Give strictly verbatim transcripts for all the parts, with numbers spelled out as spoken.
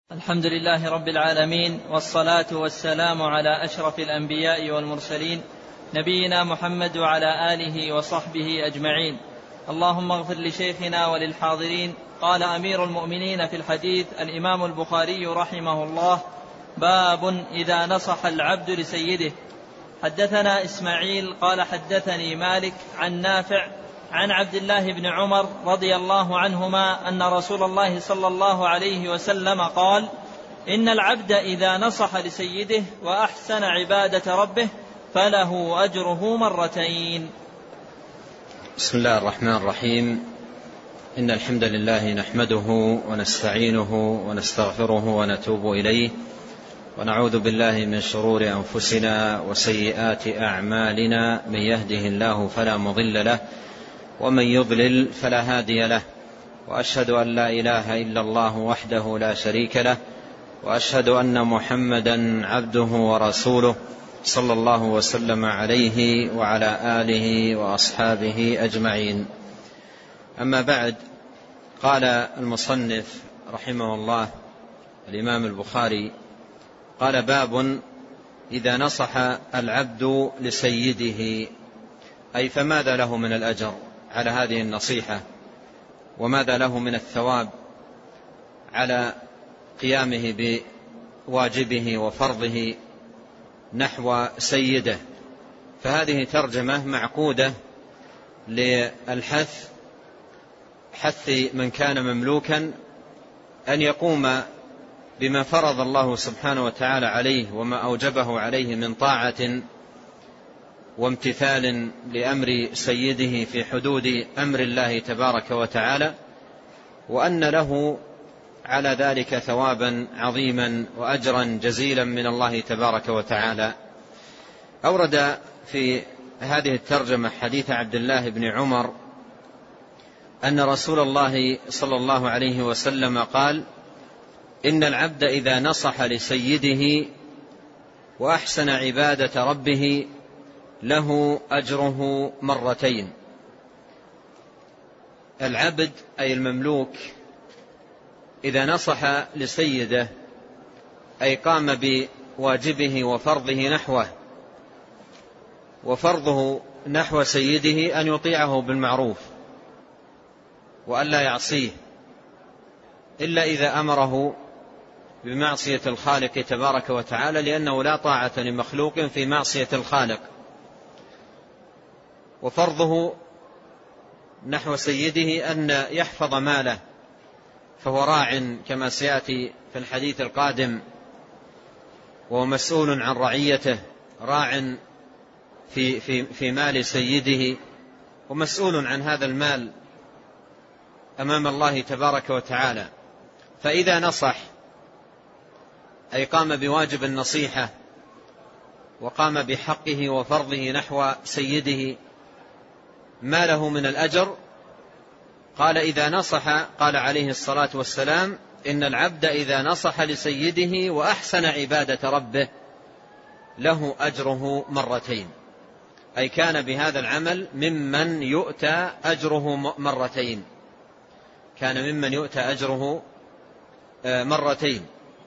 الحمد لله رب العالمين، والصلاة والسلام على أشرف الأنبياء والمرسلين، نبينا محمد وعلى آله وصحبه أجمعين. اللهم اغفر لشيخنا وللحاضرين. قال أمير المؤمنين في الحديث الإمام البخاري رحمه الله: باب إذا نصح العبد لسيده. حدثنا إسماعيل قال حدثني مالك عن نافع عن عبد الله بن عمر رضي الله عنهما أن رسول الله صلى الله عليه وسلم قال: إن العبد إذا نصح لسيده وأحسن عبادة ربه فله أجره مرتين. بسم الله الرحمن الرحيم. إن الحمد لله نحمده ونستعينه ونستغفره ونتوب إليه، ونعوذ بالله من شرور أنفسنا وسيئات أعمالنا. من يهده الله فلا مضل له، ومن يضلل فلا هادي له، وأشهد أن لا إله إلا الله وحده لا شريك له، وأشهد أن محمدا عبده ورسوله صلى الله وسلم عليه وعلى آله وأصحابه أجمعين. أما بعد، قال المصنف رحمه الله الإمام البخاري: قال: باب إذا نصح العبد لسيده، أي فماذا له من الأجر على هذه النصيحة، وماذا له من الثواب على قيامه بواجبه وفرضه نحو سيده. فهذه ترجمة معقودة للحث حث من كان مملوكا أن يقوم بما فرض الله سبحانه وتعالى عليه وما أوجبه عليه من طاعة وامتثال لأمر سيده في حدود أمر الله تبارك وتعالى، وأن له على ذلك ثوابا عظيما وأجرا جزيلا من الله تبارك وتعالى. أورد في هذه الترجمة حديث عبد الله بن عمر أن رسول الله صلى الله عليه وسلم قال: إن العبد إذا نصح لسيده وأحسن عبادة ربه له أجره مرتين. العبد أي المملوك إذا نصح لسيده أي قام بواجبه وفرضه نحوه، وفرضه نحو سيده أن يطيعه بالمعروف وأن لا يعصيه إلا إذا أمره بمعصية الخالق تبارك وتعالى، لأنه لا طاعة لمخلوق في معصية الخالق. وفرضه نحو سيده أن يحفظ ماله، فهو راع كما سيأتي في الحديث القادم، وهو مسؤول عن رعيته، راع في, في, في مال سيده، ومسؤول عن هذا المال أمام الله تبارك وتعالى. فإذا نصح أي قام بواجب النصيحة وقام بحقه وفرضه نحو سيده، ما له من الأجر؟ قال: إذا نصح، قال عليه الصلاة والسلام: إن العبد إذا نصح لسيده وأحسن عبادة ربه له أجره مرتين، أي كان بهذا العمل ممن يؤتى أجره مرتين، كان ممن يؤتى أجره مرتين،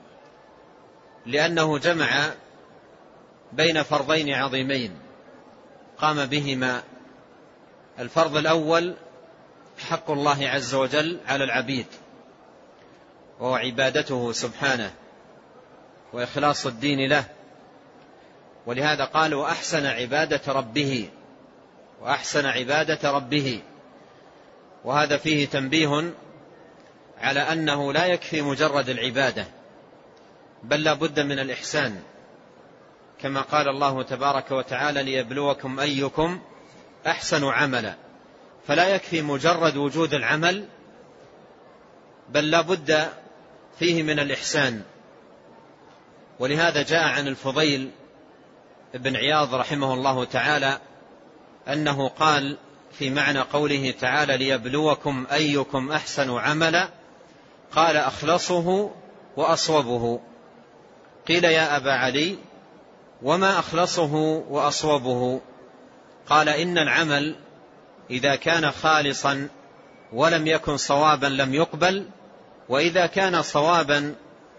لأنه جمع بين فرضين عظيمين قام بهما. الفرض الأول حق الله عز وجل على العبيد، وهو عبادته سبحانه وإخلاص الدين له، ولهذا قال: وأحسن عبادة ربه، وأحسن عبادة ربه. وهذا فيه تنبيه على أنه لا يكفي مجرد العبادة، بل لا بد من الإحسان، كما قال الله تبارك وتعالى: ليبلوكم أيكم أحسن عملا. فلا يكفي مجرد وجود العمل، بل لا بد فيه من الإحسان. ولهذا جاء عن الفضيل بن عياض رحمه الله تعالى أنه قال في معنى قوله تعالى: ليبلوكم أيكم أحسن عملا، قال: أخلصه وأصوبه. قيل: يا أبا علي، وما أخلصه وأصوبه؟ قال: إن العمل إذا كان خالصا ولم يكن صوابا لم يقبل، وإذا كان صوابا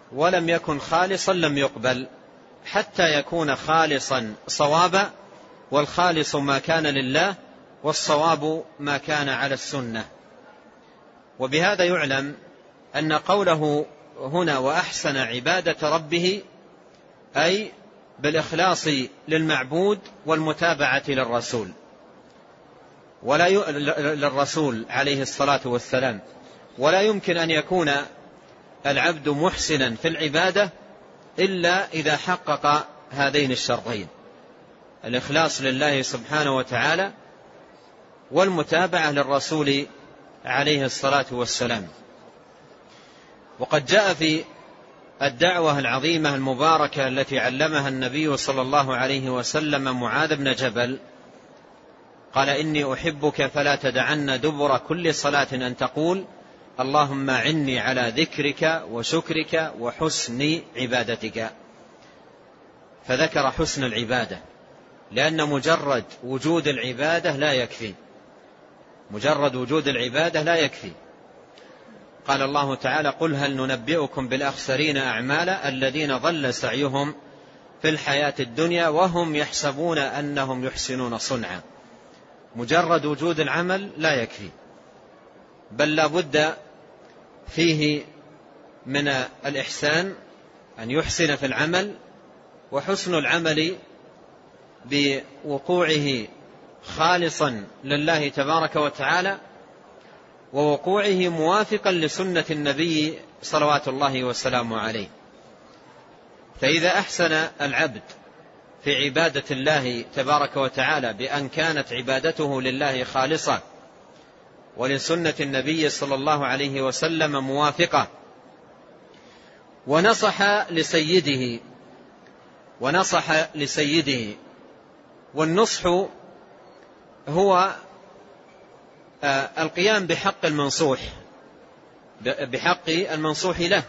ولم يكن خالصا لم يقبل، حتى يكون خالصا صوابا، والخالص ما كان لله، والصواب ما كان على السنة. وبهذا يعلم أن قوله هنا وأحسن عبادة ربه أي بالإخلاص للمعبود والمتابعة للرسول، ولا ي... للرسول عليه الصلاة والسلام. ولا يمكن أن يكون العبد محسنا في العبادة إلا إذا حقق هذين الشرطين: الإخلاص لله سبحانه وتعالى والمتابعة للرسول عليه الصلاة والسلام. وقد جاء في الدعوة العظيمة المباركة التي علمها النبي صلى الله عليه وسلم معاذ بن جبل، قال: إني أحبك فلا تدعن دبر كل صلاة أن تقول اللهم أعني على ذكرك وشكرك وحسن عبادتك. فذكر حسن العبادة، لأن مجرد وجود العبادة لا يكفي، مجرد وجود العبادة لا يكفي. قال الله تعالى: قل هل ننبئكم بالأخسرين أعمالا الذين ضل سعيهم في الحياة الدنيا وهم يحسبون أنهم يحسنون صنعا. مجرد وجود العمل لا يكفي، بل لا بد فيه من الإحسان، أن يحسن في العمل، وحسن العمل بوقوعه خالصا لله تبارك وتعالى، ووقوعه موافقا لسنة النبي صلوات الله وسلامه عليه. فإذا أحسن العبد في عبادة الله تبارك وتعالى بأن كانت عبادته لله خالصة ولسنة النبي صلى الله عليه وسلم موافقة، ونصح لسيده ونصح لسيده والنصح هو القيام بحق المنصوح بحق المنصوح له.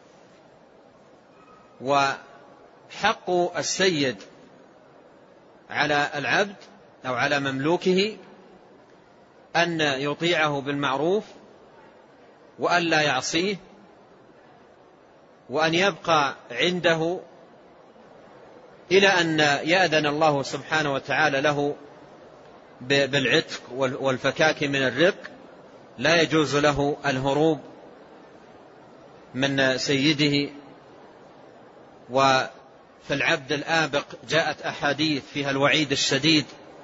وحق السيد على العبد أو على مملوكه أن يطيعه بالمعروف وأن لا يعصيه، وأن يبقى عنده إلى أن يأذن الله سبحانه وتعالى له بالعتق والفكاك من الرق. لا يجوز له الهروب من سيده. وفي العبد الآبق جاءت أحاديث فيها الوعيد الشديد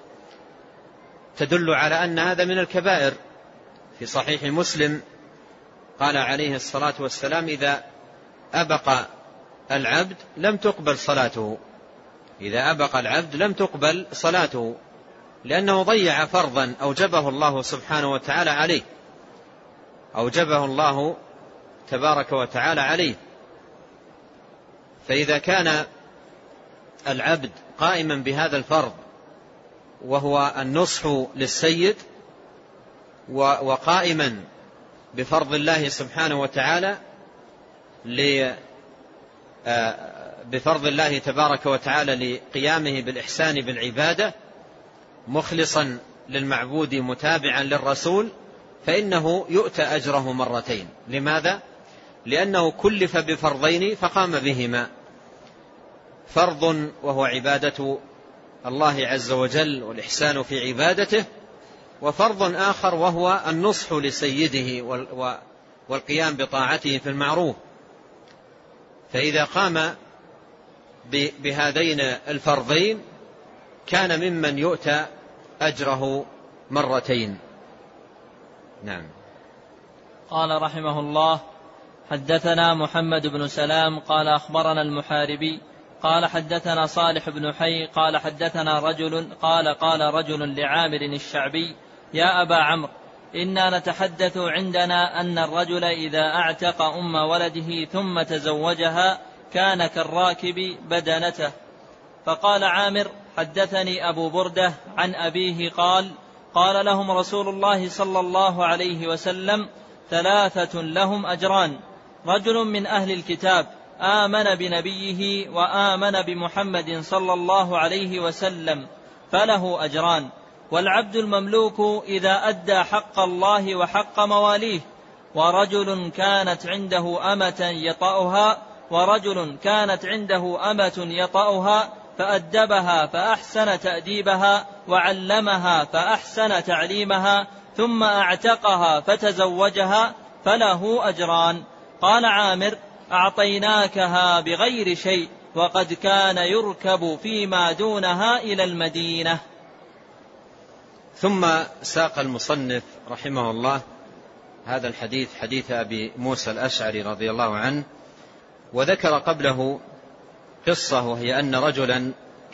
تدل على أن هذا من الكبائر. في صحيح مسلم قال عليه الصلاة والسلام: إذا أبق العبد لم تقبل صلاته، إذا أبق العبد لم تقبل صلاته، لأنه ضيع فرضا أوجبه الله سبحانه وتعالى عليه، أوجبه الله تبارك وتعالى عليه. فإذا كان العبد قائما بهذا الفرض وهو النصح للسيد، وقائما بفرض الله سبحانه وتعالى بفرض الله تبارك وتعالى لقيامه بالإحسان بالعبادة، مخلصا للمعبود متابعا للرسول، فإنه يؤتى أجره مرتين. لماذا؟ لأنه كلف بفرضين فقام بهما: فرض وهو عبادة الله عز وجل والإحسان في عبادته، وفرض آخر وهو النصح لسيده والقيام بطاعته في المعروف. فإذا قام بهذين الفرضين كان ممن يؤتى أجره مرتين. نعم. قال رحمه الله: حدثنا محمد بن سلام قال أخبرنا المحاربي قال حدثنا صالح بن حي قال حدثنا رجل قال قال رجل لعامر الشعبي: يا أبا عمرو، إنا نتحدث عندنا أن الرجل إذا أعتق أم ولده ثم تزوجها كان كالراكب بدنته. فقال عامر: حدثني أبو بردة عن أبيه قال: قال لهم رسول الله صلى الله عليه وسلم: ثلاثة لهم أجران: رجل من أهل الكتاب آمن بنبيه وآمن بمحمد صلى الله عليه وسلم فله أجران، والعبد المملوك إذا أدى حق الله وحق مواليه، ورجل كانت عنده أمة يطأها ورجل كانت عنده أمة يطأها فأدبها فأحسن تأديبها وعلمها فأحسن تعليمها ثم أعتقها فتزوجها فله أجران. قال عامر: أعطيناكها بغير شيء، وقد كان يركب فيما دونها إلى المدينة. ثم ساق المصنف رحمه الله هذا الحديث، حديث أبي موسى الأشعري رضي الله عنه، وذكر قبله قصة، وهي أن رجلا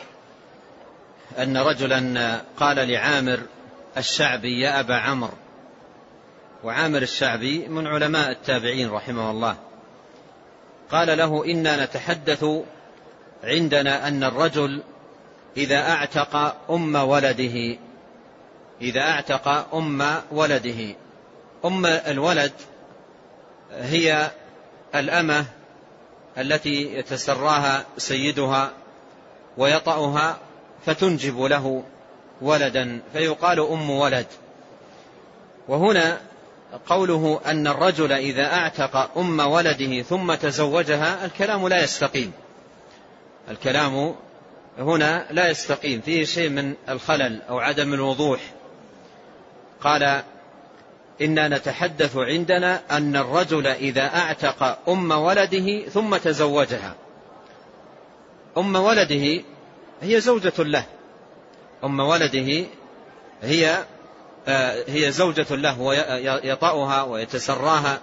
أن رجلا قال لعامر الشعبي: يا أبا عمرو. وعامر الشعبي من علماء التابعين رحمه الله. قال له: إنا نتحدث عندنا أن الرجل إذا أعتق أم ولده إذا أعتق أم ولده أم الولد هي الأمة التي يتسراها سيدها ويطأها فتنجب له ولدا فيقال أم ولد. وهنا قوله أن الرجل إذا أعتق أم ولده ثم تزوجها، الكلام لا يستقيم الكلام هنا لا يستقيم، فيه شيء من الخلل أو عدم الوضوح. قال: إنا نتحدث عندنا أن الرجل إذا أعتق أم ولده ثم تزوجها. أم ولده هي زوجة له، أم ولده هي هي زوجة له ويطأها ويتسراها،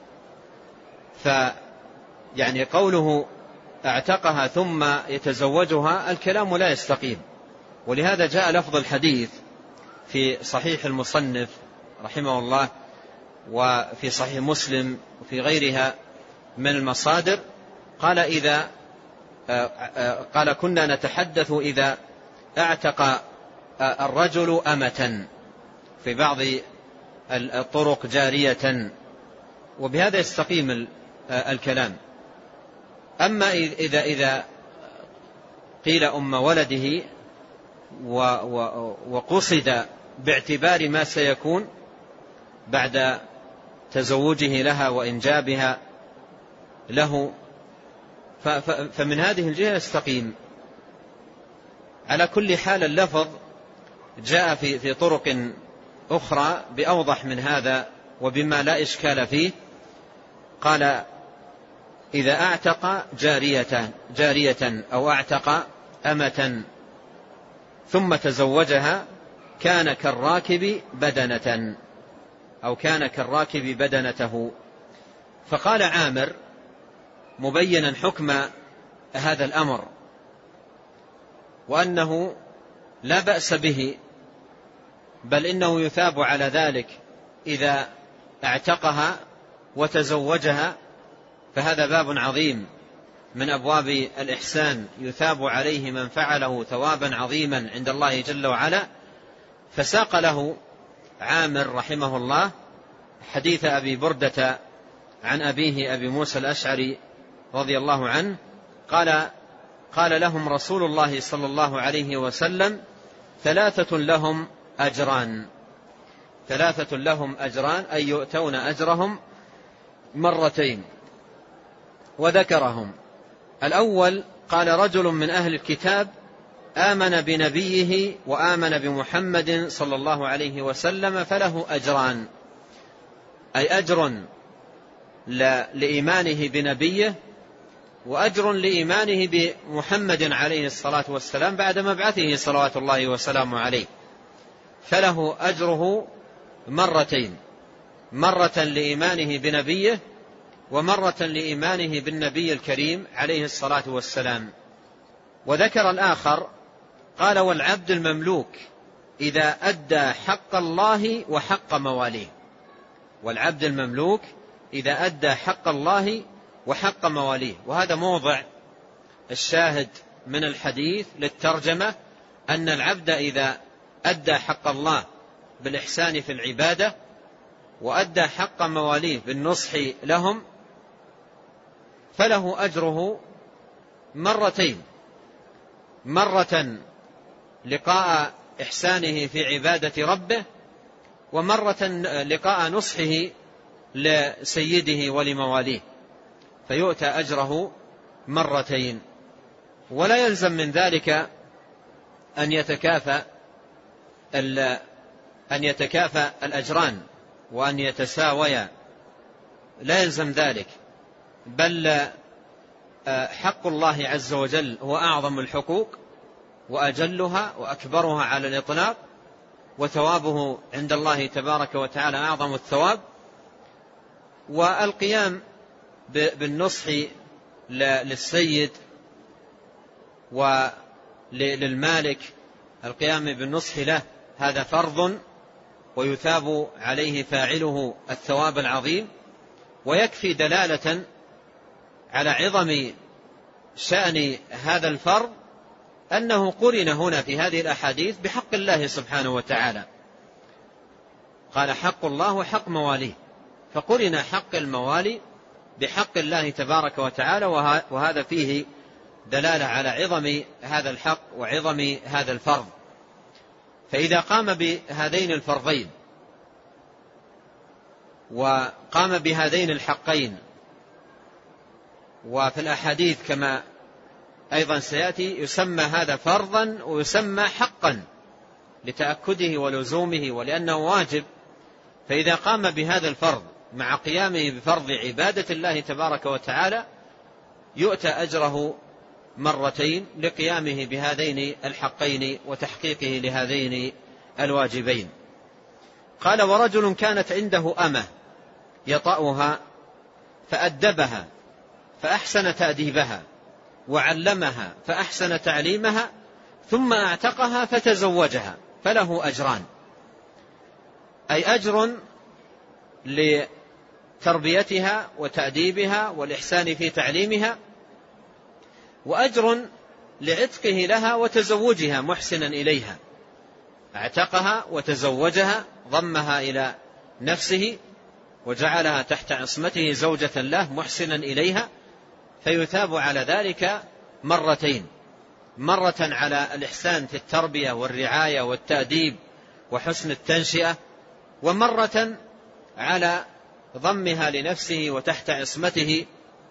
فيعني قوله اعتقها ثم يتزوجها الكلام لا يستقيم. ولهذا جاء لفظ الحديث في صحيح المصنف رحمه الله وفي صحيح مسلم وفي غيرها من المصادر، قال إذا قال كنا نتحدث إذا اعتق الرجل أمة، في بعض الطرق جارية، وبهذا يستقيم الكلام. أما إذا إذا قيل أم ولده وقصد باعتبار ما سيكون بعد تزوجه لها وإنجابها له، فمن هذه الجهة يستقيم. على كل حال اللفظ جاء في في طرق أخرى بأوضح من هذا وبما لا إشكال فيه. قال: إذا أعتق جارية جارية أو أعتق أمة ثم تزوجها كان كالراكب بدنة أو كان كالراكب بدنته. فقال عامر مبينا حكم هذا الأمر وأنه لا بأس به، بل إنه يثاب على ذلك إذا اعتقها وتزوجها، فهذا باب عظيم من أبواب الإحسان يثاب عليه من فعله ثوابا عظيما عند الله جل وعلا. فساق له عامر رحمه الله حديث أبي بردة عن أبيه أبي موسى الأشعري رضي الله عنه قال: قال لهم رسول الله صلى الله عليه وسلم: ثلاثة لهم أجران ثلاثة لهم أجران أي يؤتون أجرهم مرتين. وذكرهم: الأول قال: رجل من أهل الكتاب آمن بنبيه وآمن بمحمد صلى الله عليه وسلم فله أجران، أي أجر لإيمانه بنبيه وأجر لإيمانه بمحمد عليه الصلاة والسلام بعد مبعثه صلوات الله وسلامه عليه، فله أجره مرتين، مرة لإيمانه بنبيه ومرة لإيمانه بالنبي الكريم عليه الصلاة والسلام. وذكر الآخر قال: والعبد المملوك إذا أدى حق الله وحق مواليه. والعبد المملوك إذا أدى حق الله وحق مواليه. وهذا موضع الشاهد من الحديث للترجمة، أن العبد إذا أدى حق الله بالإحسان في العبادة وأدى حق مواليه بالنصح لهم فله أجره مرتين، مرة لقاء إحسانه في عبادة ربه، ومرة لقاء نصحه لسيده ولمواليه، فيؤتى أجره مرتين. ولا يلزم من ذلك أن يتكافى أن يتكافى الأجران وأن يتساويا، لا يلزم ذلك، بل حق الله عز وجل هو أعظم الحقوق وأجلها وأكبرها على الإطلاق، وثوابه عند الله تبارك وتعالى أعظم الثواب. والقيام بالنصح للسيد وللمالك، القيام بالنصح له هذا فرض ويثاب عليه فاعله الثواب العظيم. ويكفي دلالة على عظم شأن هذا الفرض أنه قرن هنا في هذه الأحاديث بحق الله سبحانه وتعالى، قال حق الله وحق مواليه، فقرن حق الموالي بحق الله تبارك وتعالى، وهذا فيه دلالة على عظم هذا الحق وعظم هذا الفرض. فإذا قام بهذين الفرضين وقام بهذين الحقين، وفي الأحاديث كما أيضا سيأتي يسمى هذا فرضا ويسمى حقا لتأكده ولزومه ولأنه واجب. فإذا قام بهذا الفرض مع قيامه بفرض عبادة الله تبارك وتعالى يؤتى أجره مرتين لقيامه بهذين الحقين وتحقيقه لهذين الواجبين. قال ورجل كانت عنده أمة يطأها فأدبها فأحسن تأديبها وعلمها فأحسن تعليمها ثم أعتقها فتزوجها فله أجران، أي أجر لتربيتها وتأديبها والإحسان في تعليمها، وأجر لعتقه لها وتزوجها محسنا إليها. اعتقها وتزوجها، ضمها إلى نفسه وجعلها تحت عصمته زوجة له محسنا إليها، فيثاب على ذلك مرتين، مرة على الإحسان في التربية والرعاية والتأديب وحسن التنشئة، ومرة على ضمها لنفسه وتحت عصمته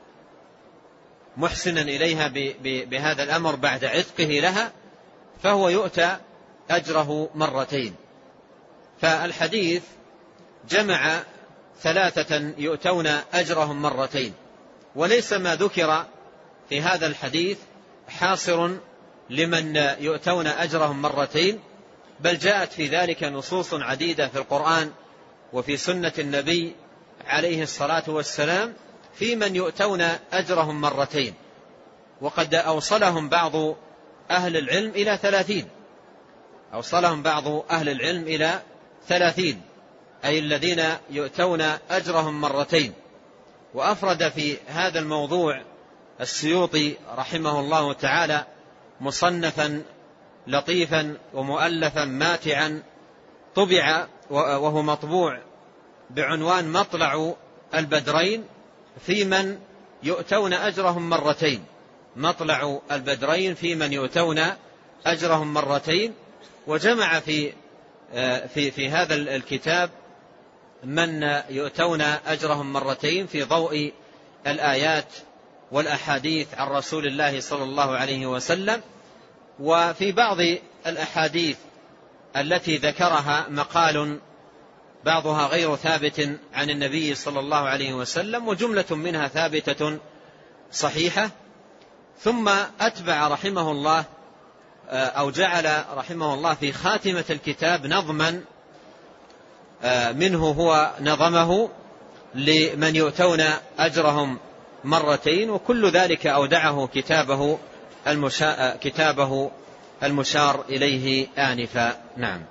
محسنا إليها بهذا الأمر بعد عتقه لها، فهو يؤتى أجره مرتين. فالحديث جمع ثلاثة يؤتون أجرهم مرتين، وليس ما ذكر في هذا الحديث حاصر لمن يؤتون أجرهم مرتين، بل جاءت في ذلك نصوص عديدة في القرآن وفي سنة النبي عليه الصلاة والسلام في من يؤتون أجرهم مرتين. وقد أوصلهم بعض أهل العلم إلى ثلاثين أوصلهم بعض أهل العلم إلى ثلاثين أي الذين يؤتون أجرهم مرتين. وأفرد في هذا الموضوع السيوطي رحمه الله تعالى مصنفا لطيفا ومؤلفا ماتعا طبع وهو مطبوع بعنوان مطلع البدرين في من يؤتون أجرهم مرتين، مطلع البدرين في من يؤتون أجرهم مرتين. وجمع في في في هذا الكتاب من يؤتون أجرهم مرتين في ضوء الآيات والأحاديث عن رسول الله صلى الله عليه وسلم. وفي بعض الأحاديث التي ذكرها مقال بعضها غير ثابت عن النبي صلى الله عليه وسلم، وجملة منها ثابتة صحيحة. ثم أتبع رحمه الله أو جعل رحمه الله في خاتمة الكتاب نظما منه هو نظمه لمن يؤتون أجرهم مرتين، وكل ذلك أودعه كتابه المشا... كتابه المشار إليه آنفا. نعم.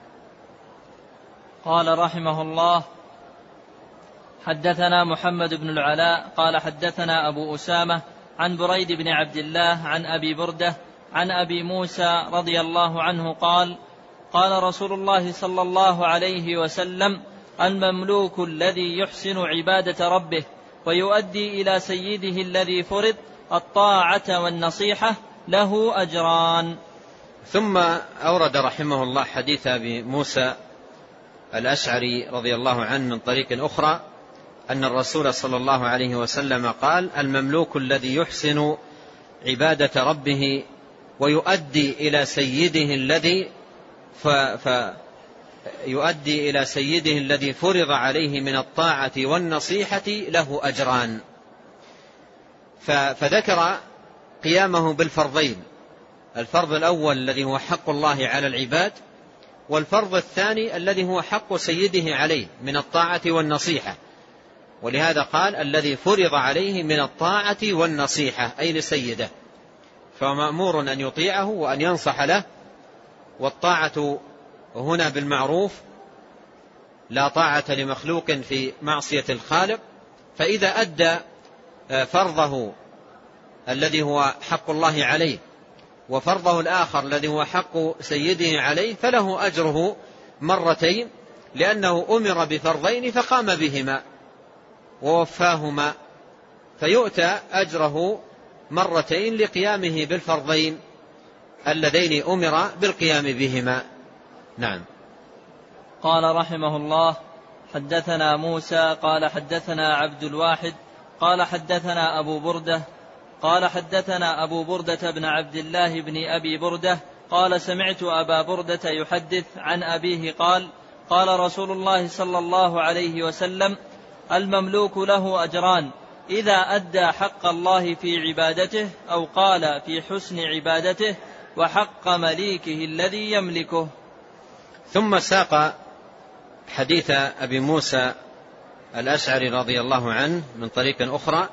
قال رحمه الله حدثنا محمد بن العلاء قال حدثنا أبو أسامة عن بريد بن عبد الله عن أبي بردة عن أبي موسى رضي الله عنه قال قال رسول الله صلى الله عليه وسلم المملوك الذي يحسن عبادة ربه ويؤدي إلى سيده الذي فرض الطاعة والنصيحة له أجران. ثم أورد رحمه الله حديث أبي موسى الأشعري رضي الله عنه من طريق أخرى أن الرسول صلى الله عليه وسلم قال المملوك الذي يحسن عبادة ربه ويؤدي إلى سيده الذي ف ف يؤدي إلى سيده الذي فرض عليه من الطاعة والنصيحة له أجران. فذكر قيامه بالفرضين: الفرض الأول الذي هو حق الله على العباد، والفرض الثاني الذي هو حق سيده عليه من الطاعة والنصيحة. ولهذا قال: الذي فرض عليه من الطاعة والنصيحة، أي لسيده، فمأمور أن يطيعه وأن ينصح له. والطاعة هنا بالمعروف، لا طاعة لمخلوق في معصية الخالق. فإذا أدى فرضه الذي هو حق الله عليه وفرضه الآخر الذي هو حق سيده عليه فله أجره مرتين، لأنه أمر بفرضين فقام بهما ووفاهما، فيؤتى أجره مرتين لقيامه بالفرضين اللذين أمر بالقيام بهما. نعم. قال رحمه الله: حدثنا موسى قال حدثنا عبد الواحد قال حدثنا أبو بردة قال حدثنا أبو بردة بن عبد الله بن أبي بردة قال: سمعت أبا بردة يحدث عن أبيه قال: قال رسول الله صلى الله عليه وسلم: المملوك له أجران: إذا أدى حق الله في عبادته، أو قال في حسن عبادته، وحق مليكه الذي يملكه. ثم ساق حديث أبي موسى الأشعري رضي الله عنه من طريق أخرى،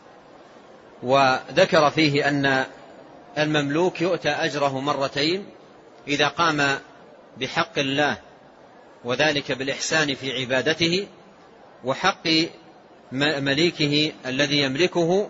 وذكر فيه أن المملوك يؤتى أجره مرتين إذا قام بحق الله، وذلك بالإحسان في عبادته، وحق مليكه الذي يملكه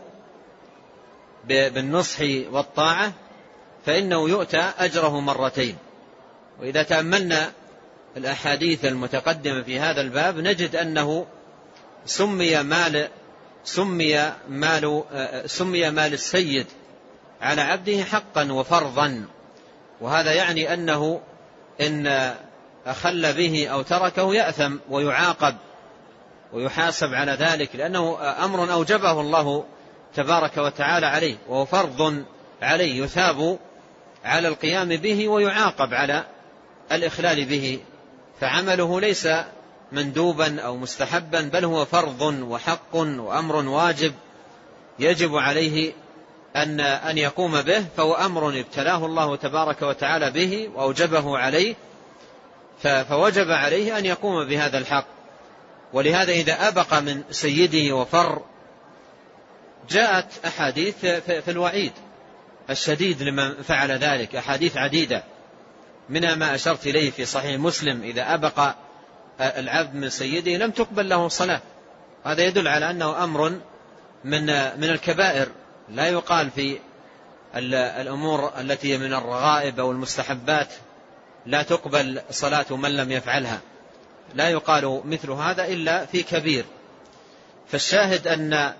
بالنصح والطاعة، فإنه يؤتى أجره مرتين. وإذا تأملنا الأحاديث المتقدمة في هذا الباب نجد أنه سمي مال سمي مال سمي مال السيد على عبده حقا وفرضا، وهذا يعني أنه إن أخل به أو تركه يأثم ويعاقب ويحاسب على ذلك، لأنه أمر أوجبه الله تبارك وتعالى عليه، وهو فرض عليه يثاب على القيام به ويعاقب على الإخلال به. فعمله ليس مندوبا أو مستحبا، بل هو فرض وحق وأمر واجب يجب عليه أن أن يقوم به، فهو أمر ابتلاه الله تبارك وتعالى به وأوجبه عليه، فوجب عليه أن يقوم بهذا الحق. ولهذا إذا أبق من سيده وفر جاءت أحاديث في الوعيد الشديد لمن فعل ذلك، أحاديث عديدة، منها ما أشرت إليه في صحيح مسلم: إذا أبق العبد من سيده لم تقبل له صلاة. هذا يدل على أنه أمر من من الكبائر، لا يقال في الأمور التي من الرغائب أو المستحبات لا تقبل صلاة من لم يفعلها، لا يقال مثل هذا إلا في كبير. فالشاهد أن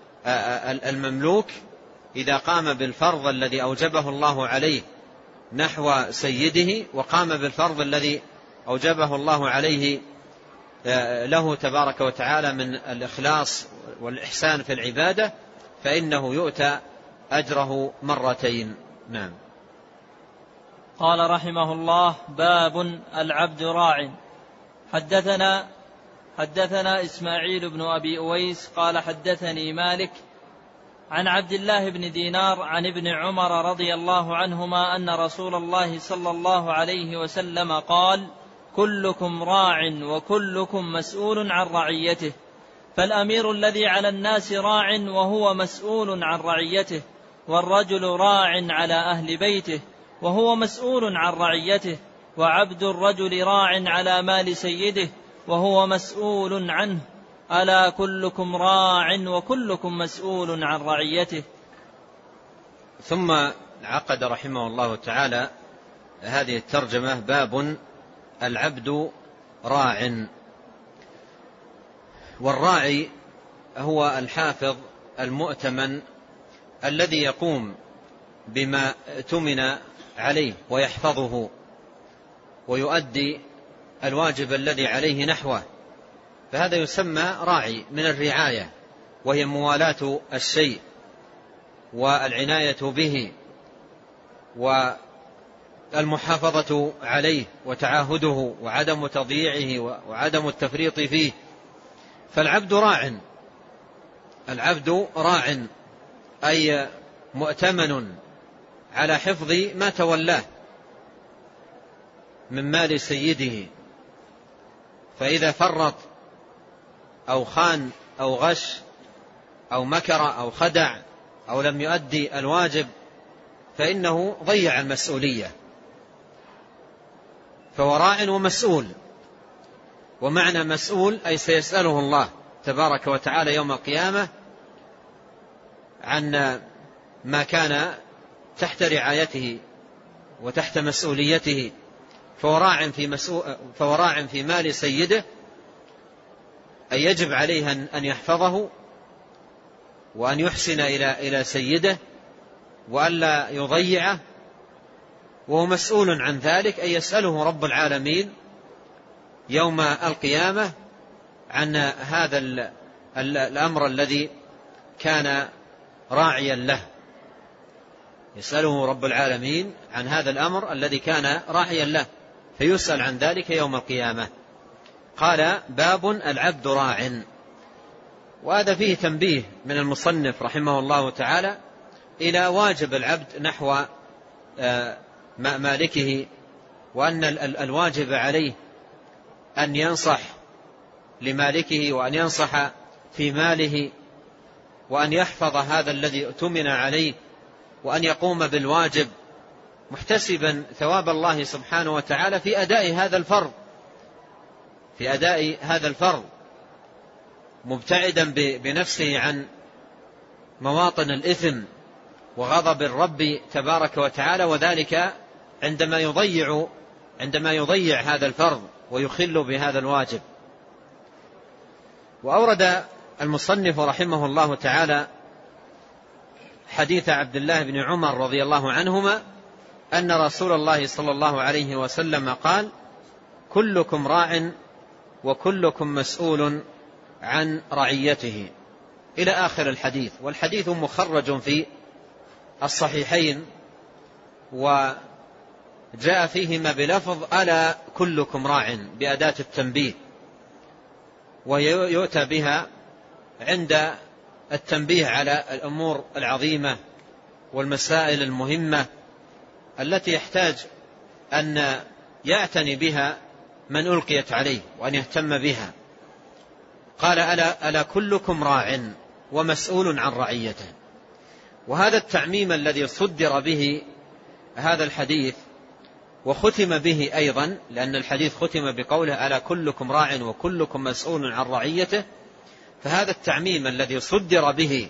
المملوك إذا قام بالفرض الذي أوجبه الله عليه نحو سيده، وقام بالفرض الذي أوجبه الله عليه له تبارك وتعالى من الإخلاص والإحسان في العبادة، فإنه يؤتى أجره مرتين. نعم. قال رحمه الله: باب العبد راع. حدثنا حدثنا إسماعيل بن أبي أويس قال حدثني مالك عن عبد الله بن دينار عن ابن عمر رضي الله عنهما أن رسول الله صلى الله عليه وسلم قال: كلكم راع وكلكم مسؤول عن رعيته، فالأمير الذي على الناس راع وهو مسؤول عن رعيته، والرجل راع على أهل بيته وهو مسؤول عن رعيته، وعبد الرجل راع على مال سيده وهو مسؤول عنه، ألا كلكم راع وكلكم مسؤول عن رعيته. ثم عقد رحمه الله تعالى هذه الترجمة: باب العبد راع. والراعي هو الحافظ المؤتمن الذي يقوم بما اؤتمن عليه ويحفظه ويؤدي الواجب الذي عليه نحوه، فهذا يسمى راعي من الرعاية، وهي موالاة الشيء والعناية به والمحافظة عليه وتعاهده وعدم تضييعه وعدم التفريط فيه. فالعبد راع، العبد راع أي مؤتمن على حفظ ما تولاه من مال سيده، فإذا فرط أو خان أو غش أو مكر أو خدع أو لم يؤدي الواجب فإنه ضيع المسؤولية، فهو راع ومسؤول. ومعنى مسؤول أي سيسأله الله تبارك وتعالى يوم القيامة عن ما كان تحت رعايته وتحت مسؤوليته. فهو راع في, مسؤول فهو راع في مال سيده، أي يجب عليه أن يحفظه وأن يحسن إلى إلى سيده وألا يضيعه، وهو مسؤول عن ذلك، أي يسأله رب العالمين يوم القيامة عن هذا الأمر الذي كان راعيا له. يسأله رب العالمين عن هذا الأمر الذي كان راعيا له، فيسأل عن ذلك يوم القيامة. قال: باب العبد راع. وهذا فيه تنبيه من المصنف رحمه الله تعالى إلى واجب العبد نحو مالكه، وأن الواجب عليه أن ينصح لمالكه وأن ينصح في ماله وأن يحفظ هذا الذي اؤتمن عليه وأن يقوم بالواجب محتسبا ثواب الله سبحانه وتعالى في أداء هذا الفرض في أداء هذا الفرض مبتعدا بنفسه عن مواطن الإثم وغضب الرب تبارك وتعالى، وذلك عندما يضيع عندما يضيع هذا الفرض ويخل بهذا الواجب. وأورد المصنف رحمه الله تعالى حديث عبد الله بن عمر رضي الله عنهما أن رسول الله صلى الله عليه وسلم قال: كلكم راع وكلكم مسؤول عن رعيته، إلى آخر الحديث. والحديث مخرج في الصحيحين وجاء فيهما بلفظ ألا كلكم راع بأداة التنبيه، ويؤتى بها عند التنبيه على الأمور العظيمة والمسائل المهمة التي يحتاج أن يعتني بها من ألقيت عليه وأن يهتم بها. قال: ألا, ألا كلكم راع ومسؤول عن رعيته. وهذا التعميم الذي صدر به هذا الحديث وختم به أيضا، لأن الحديث ختم بقوله ألا كلكم راع وكلكم مسؤول عن رعيته، فهذا التعميم الذي صدر به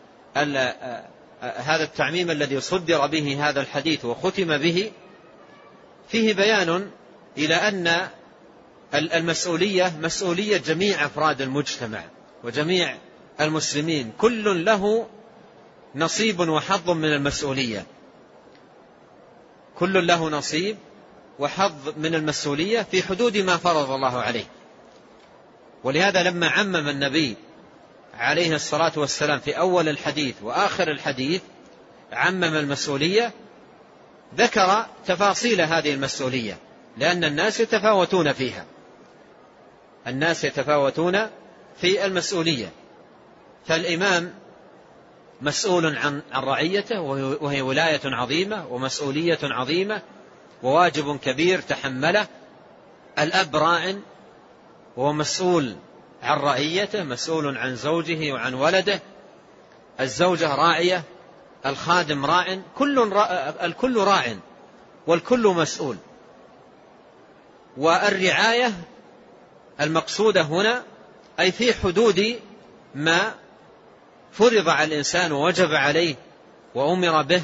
هذا التعميم الذي صدر به هذا الحديث وختم به فيه بيان إلى أن المسؤولية مسؤولية جميع أفراد المجتمع وجميع المسلمين، كل له نصيب وحظ من المسؤولية، كل له نصيب وحظ من المسؤولية في حدود ما فرض الله عليه. ولهذا لما عمم النبي عليه الصلاة والسلام في أول الحديث وآخر الحديث عمم المسؤولية، ذكر تفاصيل هذه المسؤولية، لأن الناس يتفاوتون فيها الناس يتفاوتون في المسؤولية. فالإمام مسؤول عن رعيته، وهي ولاية عظيمة ومسؤولية عظيمة وواجب كبير تحمله. الأب راع وهو مسؤول عن رعيته، مسؤول عن زوجه وعن ولده. الزوجة راعية، الخادم راع، كل را... الكل راع والكل مسؤول. والرعاية المقصودة هنا أي في حدود ما فرض على الإنسان ووجب عليه وأمر به،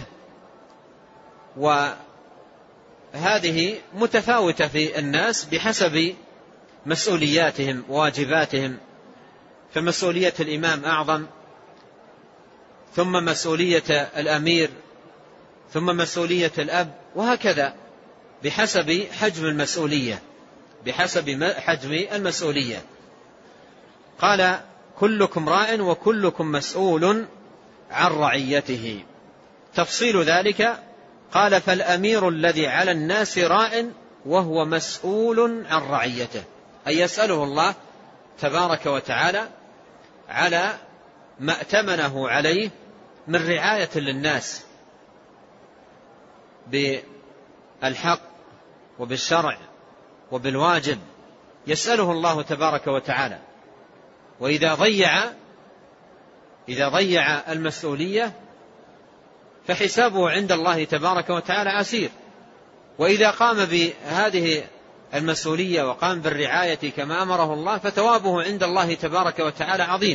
وهذه متفاوتة في الناس بحسب مسؤولياتهم وواجباتهم. فمسؤولية الإمام أعظم، ثم مسؤولية الأمير، ثم مسؤولية الأب، وهكذا بحسب حجم المسؤولية بحسب حجم المسؤولية. قال: كلكم راع وكلكم مسؤول عن رعيته. تفصيل ذلك قال فالأمير الذي على الناس راع وهو مسؤول عن رعيته، أي يسأله الله تبارك وتعالى على ما ائتمنه عليه من رعاية للناس بالحق وبالشرع وبالواجب، يسأله الله تبارك وتعالى. وإذا ضيع إذا ضيع المسؤولية فحسابه عند الله تبارك وتعالى عسير، وإذا قام بهذه المسؤولية وقام بالرعاية كما أمره الله فثوابه عند الله تبارك وتعالى عظيم.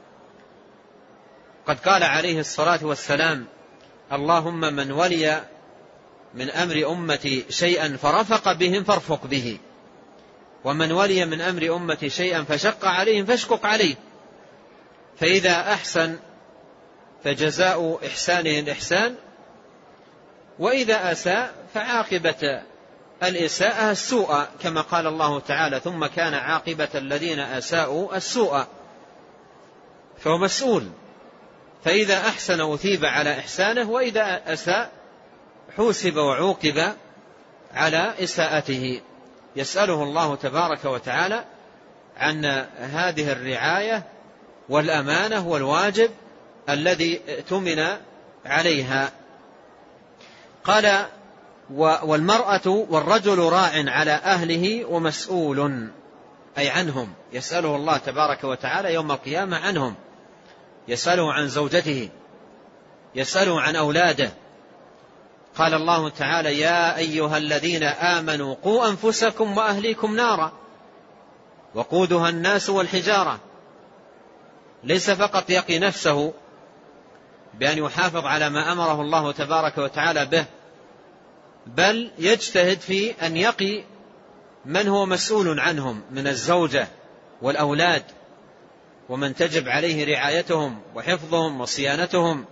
قد قال عليه الصلاة والسلام: اللهم من ولي من أمر أمتي شيئا فرفق بهم فارفق به، ومن ولي من أمر أمتي شيئا فشق عليهم فاشقق عليه. فإذا أحسن فجزاء إحسانه الإحسان، وإذا أساء فعاقبة الإساءة السوء، كما قال الله تعالى: ثم كان عاقبة الذين أساءوا السوء. فهو مسؤول، فإذا أحسن أثيب على إحسانه، وإذا أساء حوسب وعوقب على إساءته. يسأله الله تبارك وتعالى عن هذه الرعاية والأمانة والواجب الذي ائتمن عليها. قال: والمرأة والرجل راع على أهله ومسؤول، أي عنهم، يسأله الله تبارك وتعالى يوم القيامة عنهم، يسأله عن زوجته، يسأله عن أولاده. قال الله تعالى: يا أيها الذين آمنوا قوا أنفسكم وأهليكم نارا وقودها الناس والحجارة. ليس فقط يقي نفسه بأن يحافظ على ما أمره الله تبارك وتعالى به، بل يجتهد في أن يقي من هو مسؤول عنهم من الزوجة والأولاد، ومن تجب عليه رعايتهم وحفظهم وصيانتهم.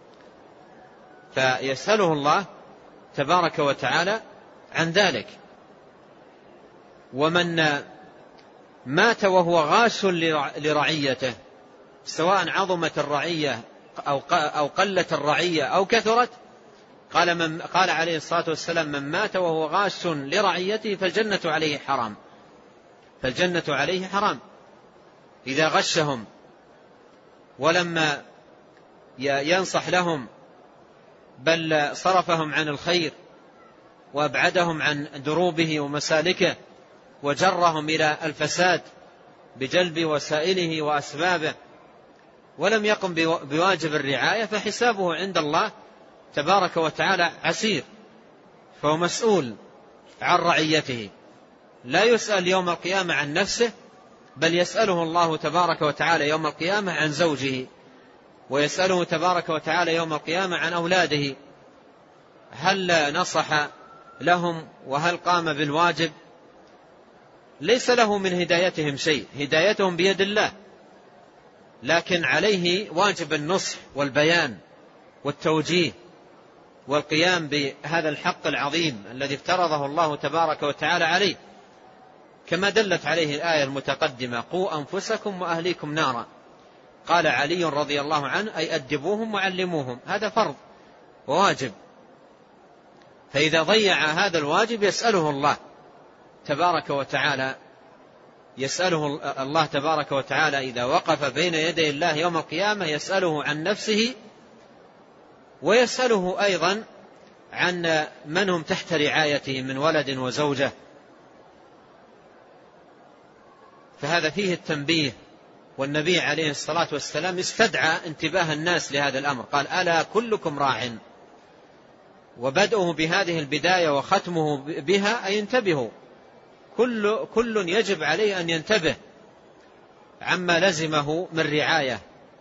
فيسأله الله تبارك وتعالى عن ذلك. ومن مات وهو غاش لرعيته، سواء عظمت الرعية أو قلت الرعية أو كثرت، قال, من قال عليه الصلاة والسلام: من مات وهو غاش لرعيته فالجنة عليه حرام. فالجنة عليه حرام إذا غشهم ولما ينصح لهم، بل صرفهم عن الخير وأبعدهم عن دروبه ومسالكه، وجرهم إلى الفساد بجلب وسائله وأسبابه، ولم يقم بواجب الرعاية، فحسابه عند الله تبارك وتعالى عسير. فهو مسؤول عن رعيته، لا يسأل يوم القيامة عن نفسه، بل يسأله الله تبارك وتعالى يوم القيامة عن زوجه، ويسأله تبارك وتعالى يوم القيامة عن أولاده، هل نصح لهم وهل قام بالواجب؟ ليس له من هدايتهم شيء، هدايتهم بيد الله، لكن عليه واجب النصح والبيان والتوجيه والقيام بهذا الحق العظيم الذي افترضه الله تبارك وتعالى عليه، كما دلت عليه الآية المتقدمة: قوا أنفسكم وأهليكم نارا. قال علي رضي الله عنه: أي أدبوهم وعلموهم. هذا فرض وواجب. فإذا ضيع هذا الواجب يسأله الله تبارك وتعالى يسأله الله تبارك وتعالى إذا وقف بين يدي الله يوم القيامة، يسأله عن نفسه، ويسأله أيضا عن من هم تحت رعايته من ولد وزوجة. فهذا فيه التنبيه، والنبي عليه الصلاة والسلام استدعى انتباه الناس لهذا الأمر، قال: ألا كلكم راع. وبدأه بهذه البداية وختمه بها أي انتبهوا، كل, كل يجب عليه أن ينتبه عما لزمه من رعاية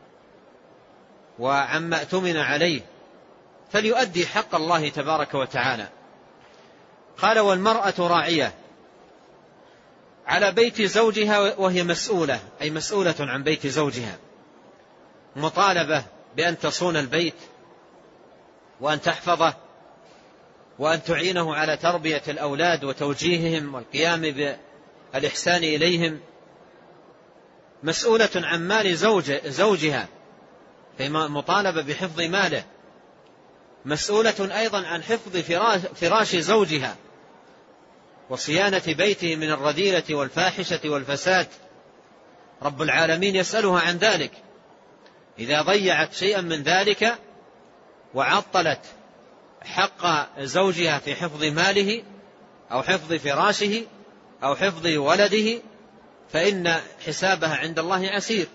وعما اؤتمن عليه، فليؤدي حق الله تبارك وتعالى. قال: والمرأة راعية على بيت زوجها وهي مسؤولة، أي مسؤولة عن بيت زوجها، مطالبة بأن تصون البيت وأن تحفظه وأن تعينه على تربية الأولاد وتوجيههم والقيام بالإحسان إليهم. مسؤولة عن مال زوج زوجها، مطالبة بحفظ ماله مسؤولة أيضا عن حفظ فراش زوجها وصيانة بيته من الرذيلة والفاحشة والفساد. رب العالمين يسألها عن ذلك. إذا ضيعت شيئا من ذلك وعطلت حق زوجها في حفظ ماله أو حفظ فراشه أو حفظ ولده فإن حسابها عند الله عسير،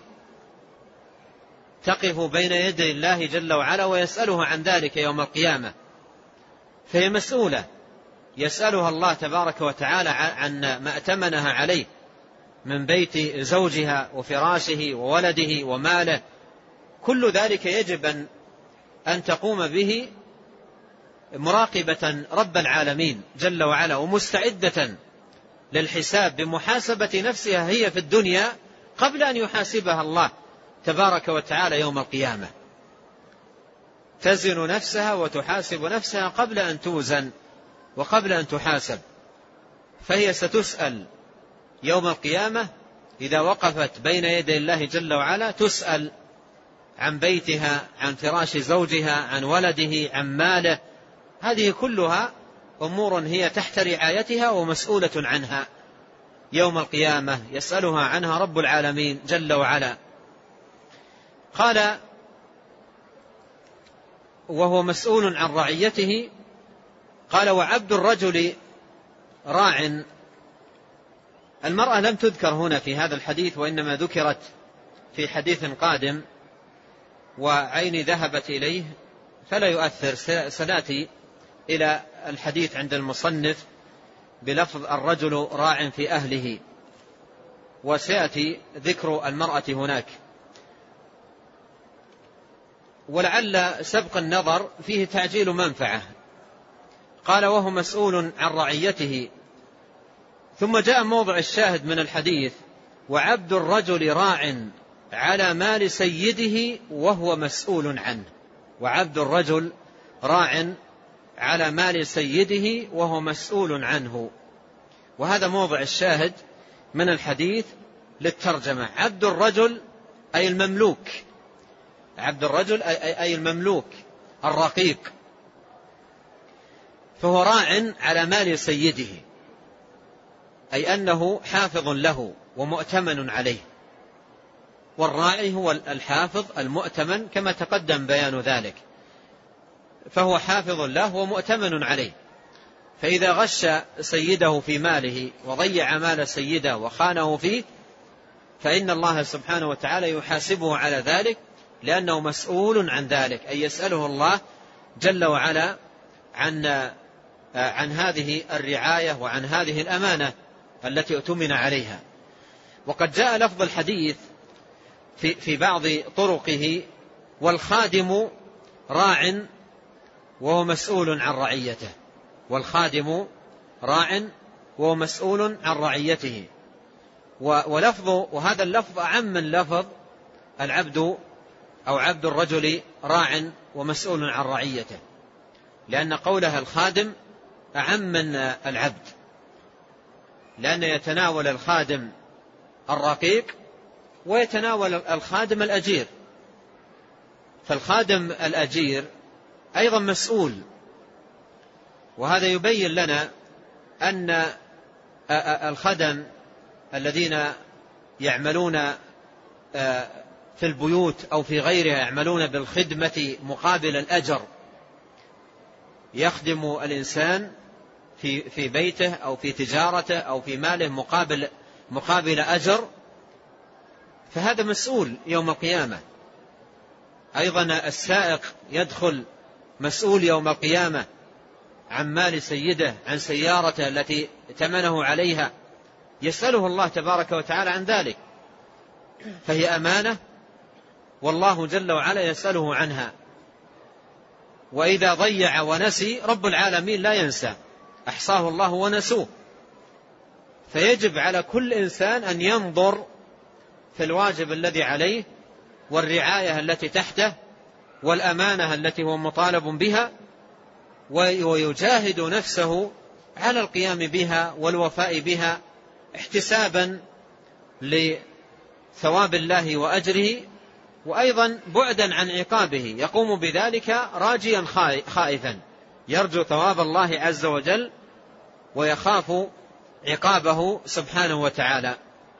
تقف بين يدي الله جل وعلا ويسألها عن ذلك يوم القيامة، فهي مسؤولة يسألها الله تبارك وتعالى عن ما أتمنها عليه من بيت زوجها وفراشه وولده وماله. كل ذلك يجب أن تقوم به مراقبة رب العالمين جل وعلا ومستعدة للحساب بمحاسبة نفسها هي في الدنيا قبل أن يحاسبها الله تبارك وتعالى يوم القيامة. تزن نفسها وتحاسب نفسها قبل أن توزن وقبل أن تحاسب، فهي ستسأل يوم القيامة إذا وقفت بين يدي الله جل وعلا، تسأل عن بيتها، عن فراش زوجها، عن ولده، عن ماله. هذه كلها أمور هي تحت رعايتها ومسؤولة عنها يوم القيامة، يسألها عنها رب العالمين جل وعلا. قال وهو مسؤول عن رعيته. قال وعبد الرجل راع. المرأة لم تذكر هنا في هذا الحديث، وإنما ذكرت في حديث قادم وعيني ذهبت إليه فلا يؤثر، سنأتي إلى الحديث عند المصنف بلفظ الرجل راع في أهله، وسيأتي ذكر المرأة هناك. ولعل سبق النظر فيه تعجيل منفعة. قال وهو مسؤول عن رعيته، ثم جاء موضع الشاهد من الحديث وعبد الرجل راع على مال سيده وهو مسؤول عنه. وعبد الرجل راع على مال سيده وهو مسؤول عنه، وهذا موضع الشاهد من الحديث للترجمة. عبد الرجل أي المملوك، عبد الرجل أي المملوك الرقيق، فهو راع على مال سيده، أي أنه حافظ له ومؤتمن عليه. والراعي هو الحافظ المؤتمن كما تقدم بيان ذلك، فهو حافظ له ومؤتمن عليه. فإذا غش سيده في ماله وضيع مال سيده وخانه فيه فإن الله سبحانه وتعالى يحاسبه على ذلك، لأنه مسؤول عن ذلك، أي يسأله الله جل وعلا عن عن هذه الرعاية وعن هذه الأمانة التي اؤتمن عليها. وقد جاء لفظ الحديث في في بعض طرقه والخادم راع وهو مسؤول عن رعيته، والخادم راع وهو مسؤول عن رعيته. ولفظ وهذا اللفظ أعم من لفظ العبد أو عبد الرجل راع ومسؤول عن رعيته، لأن قولها الخادم أعم من العبد، لأن يتناول الخادم الرقيق ويتناول الخادم الأجير. فالخادم الأجير أيضا مسؤول، وهذا يبين لنا أن الخدم الذين يعملون في البيوت أو في غيرها يعملون بالخدمة مقابل الأجر، يخدم الإنسان في في بيته أو في تجارته أو في ماله مقابل مقابل أجر، فهذا مسؤول يوم القيامة. أيضا السائق يدخل مسؤول يوم القيامة عن مال سيده، عن سيارته التي ائتمنه عليها، يسأله الله تبارك وتعالى عن ذلك، فهي أمانة والله جل وعلا يسأله عنها. وإذا ضيع ونسي رب العالمين لا ينسى، أحصاه الله ونسوه. فيجب على كل إنسان أن ينظر في الواجب الذي عليه والرعاية التي تحته والأمانة التي هو مطالب بها، ويجاهد نفسه على القيام بها والوفاء بها احتسابا لثواب الله وأجره، وأيضا بعدا عن عقابه، يقوم بذلك راجيا خائفا، يرجو ثواب الله عز وجل ويخاف عقابه سبحانه وتعالى.